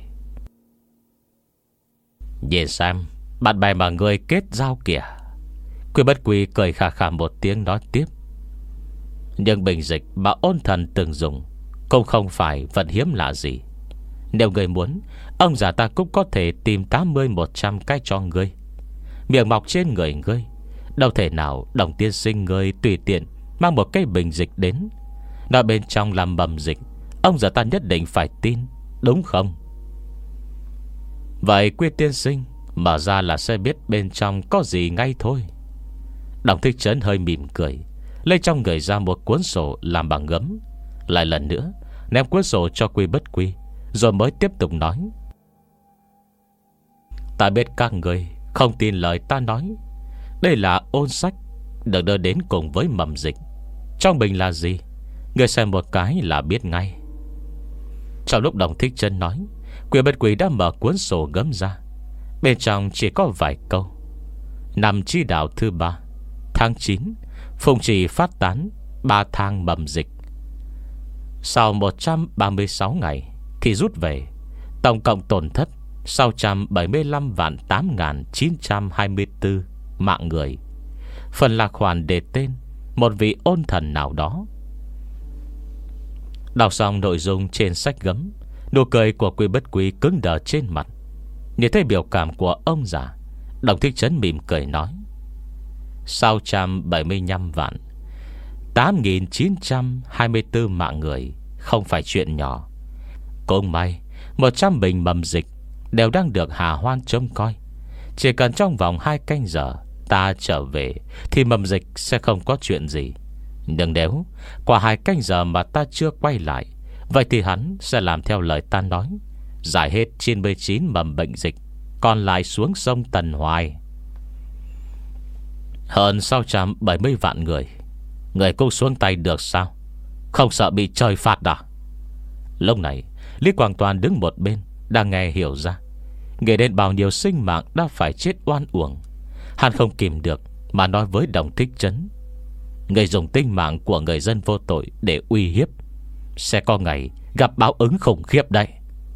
Nhìn xem bạn bè mà ngươi kết giao kìa. Quy Bất Quy cười khà khà một tiếng nói tiếp: Nhưng bình dịch mà ôn thần từng dùng cũng không phải vật hiếm lạ gì. Nếu ngươi muốn, ông già ta cũng có thể tìm tám mươi một trăm cái cho ngươi. Miệng mọc trên người ngươi, đâu thể nào Đồng tiên sinh ngươi tùy tiện mang một cái bình dịch đến, nói bên trong làm mầm dịch. Ông già ta nhất định phải tin, đúng không? Vậy Quy tiên sinh mở ra là sẽ biết bên trong có gì ngay thôi. Đồng Thích Trấn hơi mỉm cười, lấy trong người ra một cuốn sổ làm bằng gấm, lại lần nữa ném cuốn sổ cho Quy Bất Quy, rồi mới tiếp tục nói: Ta biết các người không tin lời ta nói. Đây là ôn sách được đưa đến cùng với mầm dịch. Trong bình là gì, người xem một cái là biết ngay. Trong lúc Đồng Thích Trấn nói, Quy Bất Quy đã mở cuốn sổ gấm ra. Bên trong chỉ có vài câu: Năm chi đạo thứ ba, tháng chín, phùng trì phát tán ba thang mầm dịch. Sau một trăm ba mươi sáu ngày thì rút về. Tổng cộng tổn thất sáu trăm bảy mươi lăm vạn tám nghìn chín trăm hai mươi tư mạng người. Phần là khoản đề tên một vị ôn thần nào đó. Đọc xong nội dung trên sách gấm, nụ cười của Quy Bất Quy cứng đờ trên mặt. Nhìn thấy biểu cảm của ông già, Đồng Thích Trấn mỉm cười nói: sáu trăm bảy mươi lăm vạn tám nghìn chín trăm hai mươi tư mạng người không phải chuyện nhỏ. Cũng may một trăm bình mầm dịch đều đang được Hà Hoan trông coi. Chỉ cần trong vòng hai canh giờ ta trở về thì mầm dịch sẽ không có chuyện gì. Nhưng nếu qua hai canh giờ mà ta chưa quay lại, vậy thì hắn sẽ làm theo lời ta nói, giải hết chín mươi chín mầm bệnh dịch, còn lại xuống sông Tần Hoài. Hơn sáu trăm bảy mươi vạn người, người cũng xuống tay được sao? Không sợ bị trời phạt à? Lúc này Lý Quang Toàn đứng một bên, đang nghe hiểu ra nghĩ đến bao nhiêu sinh mạng đã phải chết oan uổng. Hắn không kìm được mà nói với Đồng Thích Trấn: Người dùng tính mạng của người dân vô tội để uy hiếp, sẽ có ngày gặp báo ứng khủng khiếp đấy.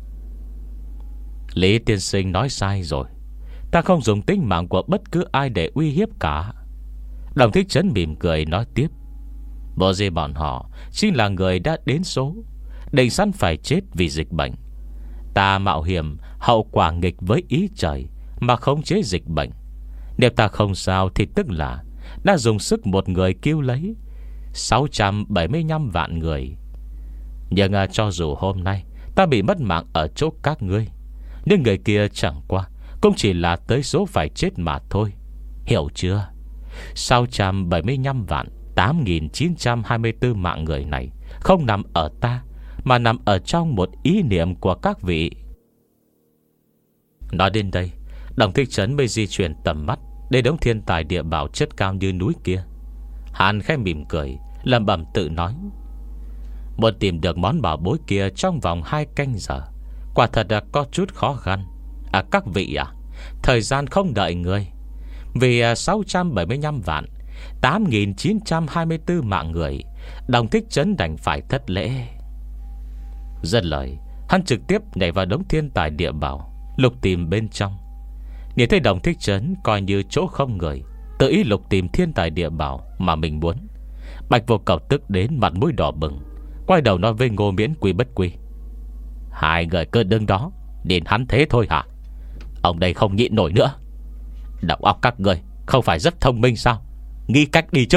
Lý tiên sinh nói sai rồi. Ta không dùng tính mạng của bất cứ ai để uy hiếp cả. Đồng Thích Trấn mỉm cười nói tiếp: Bộ gì bọn họ chính là người đã đến số, định sẵn phải chết vì dịch bệnh. Ta mạo hiểm hậu quả nghịch với ý trời mà khống chế dịch bệnh. Nếu ta không sao thì tức là đã dùng sức một người cứu lấy sáu trăm bảy mươi lăm vạn người. Nhưng à, cho dù hôm nay ta bị mất mạng ở chỗ các ngươi, nhưng người kia chẳng qua cũng chỉ là tới số phải chết mà thôi. Hiểu chưa? sáu trăm bảy mươi lăm vạn tám nghìn chín trăm hai mươi tư mạng người này không nằm ở ta, mà nằm ở trong một ý niệm của các vị. Nói đến đây, Đồng Thích Trấn mới di chuyển tầm mắt đến đống thiên tài địa bảo chất cao như núi kia. Hắn khẽ mỉm cười, lẩm bẩm tự nói: muốn tìm được món bảo bối kia trong vòng hai canh giờ, quả thật là có chút khó khăn. À các vị à, thời gian không đợi người. Vì sáu trăm bảy mươi lăm vạn tám nghìn chín trăm hai mươi tư mạng người, Đồng Thích Trấn đành phải thất lễ. Dứt lời, hắn trực tiếp nhảy vào đống thiên tài địa bảo, lục tìm bên trong. Nhìn thấy Đồng Thích Trấn coi như chỗ không người, tự ý lục tìm thiên tài địa bảo mà mình muốn, Bạch Vô Cầu tức đến mặt mũi đỏ bừng, quay đầu nói với Ngô Miễn, Quy Bất Quy: hai người cứ đứng đó nhìn hắn thế thôi hả? Ông đây không nhịn nổi nữa. Đầu óc các người không phải rất thông minh sao? Nghĩ cách đi chứ.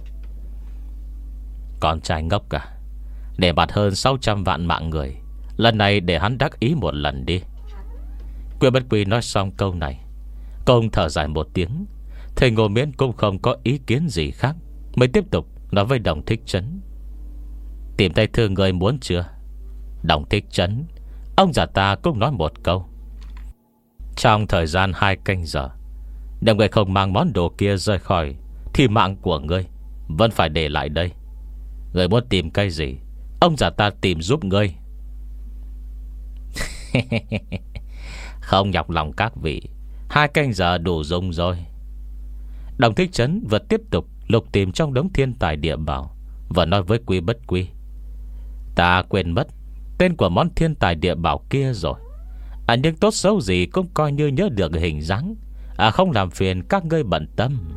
Con trai ngốc cả, để bạt hơn sáu trăm vạn mạng người, lần này để hắn đắc ý một lần đi. Quy Bất Quy nói xong câu này, công thở dài một tiếng. Thầy Ngô Miễn cũng không có ý kiến gì khác, mới tiếp tục nói với Đồng Thích Trấn: tìm thấy thư người muốn chưa? Đồng Thích Trấn, ông già ta cũng nói một câu: trong thời gian hai canh giờ, nếu người không mang món đồ kia rời khỏi, thì mạng của ngươi vẫn phải để lại đây. Người muốn tìm cái gì, ông già ta tìm giúp ngươi. Không nhọc lòng các vị, hai canh giờ đủ dùng rồi. Đồng Thích Trấn vừa tiếp tục lục tìm trong đống thiên tài địa bảo, và nói với Quy Bất Quy: ta quên mất tên của món thiên tài địa bảo kia rồi. À nhưng tốt xấu gì cũng coi như nhớ được hình dáng. À không làm phiền các ngươi bận tâm.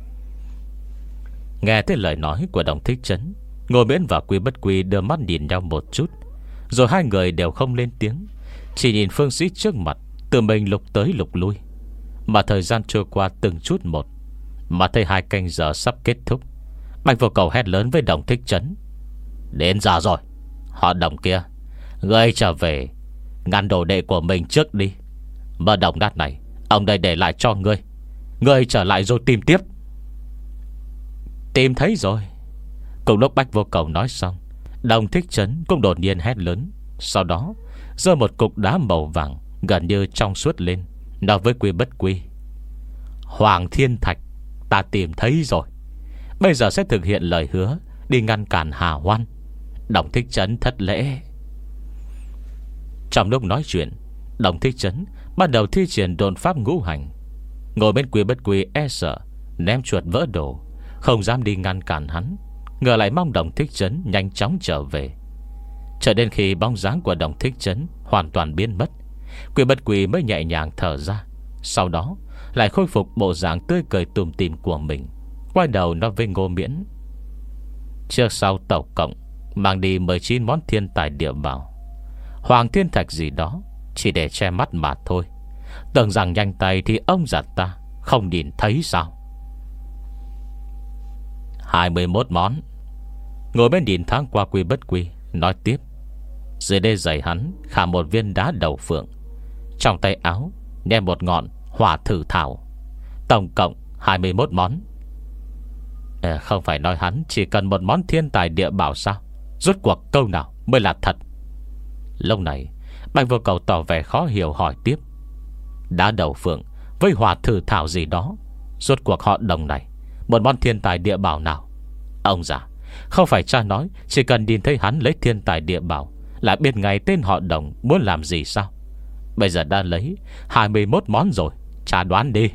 Nghe thấy lời nói của Đồng Thích Trấn, Ngô Miễn và Quy Bất Quy đưa mắt nhìn nhau một chút, rồi hai người đều không lên tiếng, chỉ nhìn phương sĩ trước mặt tự mình lục tới lục lui. Mà thời gian trôi qua từng chút một, mà thấy hai canh giờ sắp kết thúc, Bạch Vô Cầu hét lớn với Đồng Thích Trấn: đến giờ rồi, họ Đồng kia, ngươi trở về ngăn đồ đệ của mình trước đi. Mơ đồng nát này ông đây để lại cho ngươi. Ngươi trở lại rồi tìm tiếp. Tìm thấy rồi. Cùng lúc Bạch Vô Cầu nói xong, Đồng Thích Trấn cũng đột nhiên hét lớn, sau đó giơ một cục đá màu vàng gần như trong suốt lên, nói với Quy Bất Quy: Hoàng Thiên Thạch ta tìm thấy rồi. Bây giờ sẽ thực hiện lời hứa, đi ngăn cản Hà Hoan. Đồng Thích Trấn thất lễ. Trong lúc nói chuyện, Đồng Thích Trấn bắt đầu thi triển độn pháp ngũ hành. Ngồi bên Quy Bất Quy e sợ ném chuột vỡ đồ, không dám đi ngăn cản hắn, ngờ lại mong Đồng Thích Trấn nhanh chóng trở về. Cho đến khi bóng dáng của Đồng Thích Trấn hoàn toàn biến mất, Quy Bất Quy mới nhẹ nhàng thở ra. Sau đó lại khôi phục bộ dạng tươi cười tủm tỉm của mình, quay đầu nói với Ngô Miễn: trước sau tổng cộng mang đi mười chín món thiên tài địa bảo. Hoàng Thiên Thạch gì đó chỉ để che mắt mà thôi. Tưởng rằng nhanh tay thì ông già ta không nhìn thấy sao? Hai mươi mốt món. Ngồi bên nhìn tháng qua Quy Bất Quy nói tiếp: dưới đây giày hắn khả một viên đá đầu phượng, trong tay áo ném một ngọn hỏa thử thảo. Tổng cộng hai mươi mốt món. à, Không phải nói hắn chỉ cần một món thiên tài địa bảo sao? Rốt cuộc câu nào mới là thật? Lúc này Bạch Vô Cầu tỏ vẻ khó hiểu hỏi tiếp: đá đầu phượng với hỏa thử thảo gì đó, rốt cuộc họ Đồng này một món thiên tài địa bảo nào? Ông già, không phải cha nói chỉ cần nhìn thấy hắn lấy thiên tài địa bảo là biết ngay tên họ Đồng muốn làm gì sao? Bây giờ đã lấy hai mươi mốt món rồi, cha đoán đi.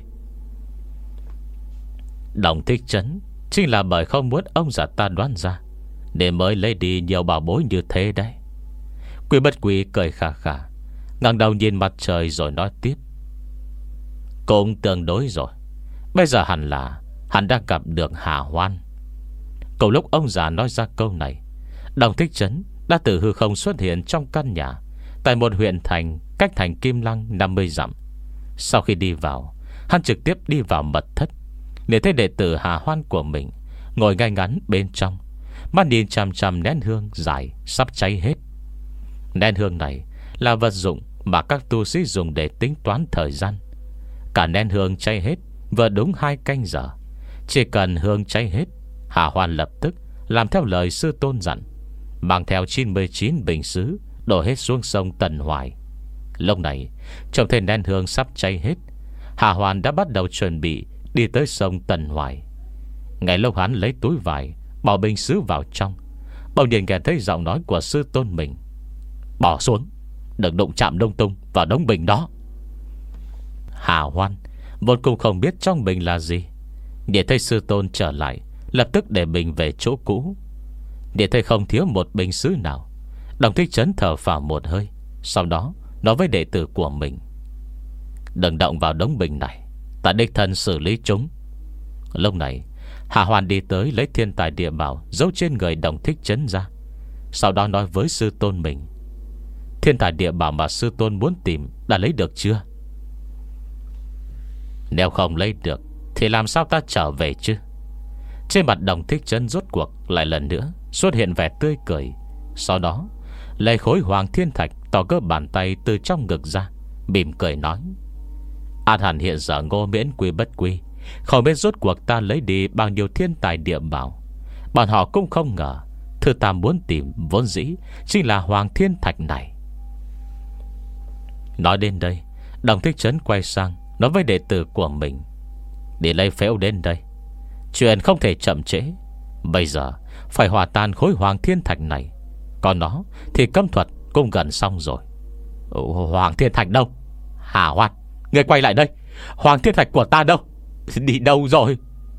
Đồng Thích Trấn chính là bởi không muốn ông già ta đoán ra, để mới lấy đi nhiều bảo bối như thế đấy. Quy Bất Quy cười khà khà, ngẩng đầu nhìn mặt trời rồi nói tiếp: cũng tương đối rồi. Bây giờ hẳn là hắn đã gặp được Hà Hoan. Cùng lúc ông già nói ra câu này, Đồng Thích Trấn đã từ hư không xuất hiện trong căn nhà tại một huyện thành cách thành Kim Lăng năm mươi dặm. Sau khi đi vào, hắn trực tiếp đi vào mật thất, để thấy đệ tử Hà Hoan của mình ngồi ngay ngắn bên trong, mắt nhìn chằm chằm nén hương dài sắp cháy hết. Nén hương này là vật dụng mà các tu sĩ dùng để tính toán thời gian. Cả nén hương cháy hết vừa đúng hai canh giờ. Chỉ cần hương cháy hết, Hà Hoan lập tức làm theo lời sư tôn dặn, mang theo chín mươi chín bình sứ đổ hết xuống sông Tần Hoài. Lúc này trông thấy nén hương sắp cháy hết, Hà Hoàn đã bắt đầu chuẩn bị đi tới sông Tần Hoài. Ngay lúc hắn lấy túi vải bỏ bình sứ vào trong, bỗng nhiên nghe thấy giọng nói của sư tôn mình: "Bỏ xuống, đừng đụng chạm lung tung vào đống bình đó." Hà Hoan vốn cũng không biết trong bình là gì, để thấy sư tôn trở lại, lập tức để bình về chỗ cũ. Để thấy không thiếu một bình sứ nào, Đồng Thích Trấn thở phào một hơi, sau đó nói với đệ tử của mình: "Đừng động vào đống bình này, ta đích thân xử lý chúng." Lúc này Hà Hoàn đi tới lấy thiên tài địa bảo giấu trên người Đồng Thích Trấn ra, sau đó nói với sư tôn mình: "Thiên tài địa bảo mà sư tôn muốn tìm đã lấy được chưa?" "Nếu không lấy được thì làm sao ta trở về chứ?" Trên mặt Đồng Thích Trấn rốt cuộc lại lần nữa xuất hiện vẻ tươi cười. Sau đó lấy khối hoàng thiên thạch to cỡ bàn tay từ trong ngực ra, mỉm cười nói: "An hẳn hiện giờ ngô miễn quy bất quy, không biết rốt cuộc ta lấy đi bao nhiêu thiên tài địa bảo. Bọn họ cũng không ngờ thứ ta muốn tìm vốn dĩ chính là hoàng thiên thạch này." Nói đến đây, Đồng Thích Trấn quay sang nói với đệ tử của mình: "Đi lấy phễu đến đây, chuyện không thể chậm trễ. Bây giờ phải hòa tan khối hoàng thiên thạch này, còn nó thì cấm thuật cũng gần xong rồi." "Hoàng thiên thạch đâu? Hà Hoan, người quay lại đây, hoàng thiên thạch của ta đâu? Đi đâu rồi?"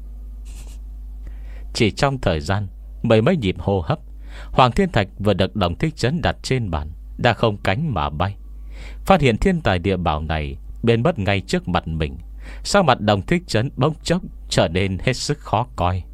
Chỉ trong thời gian mấy mấy nhịp hô hấp, hoàng thiên thạch vừa được Đồng Thích Trấn đặt trên bàn đã không cánh mà bay. Phát hiện thiên tài địa bảo này biến mất ngay trước mặt mình, sao mặt Đồng Thích Trấn bỗng chốc trở nên hết sức khó coi.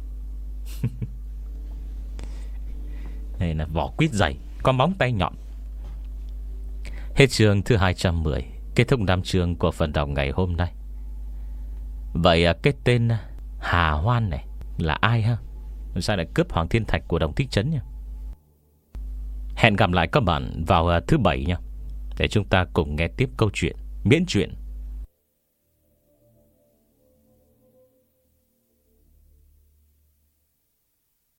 Này là vỏ quýt dày, có móng tay nhọn. Hết chương thứ hai trăm mười. Kết thúc năm chương của phần đọc ngày hôm nay. Vậy cái tên Hà Hoan này là ai ha? Sao lại cướp hoàng thiên thạch của Đồng Thích Trấn nha? Hẹn gặp lại các bạn vào thứ bảy nha, để chúng ta cùng nghe tiếp câu chuyện miễn truyện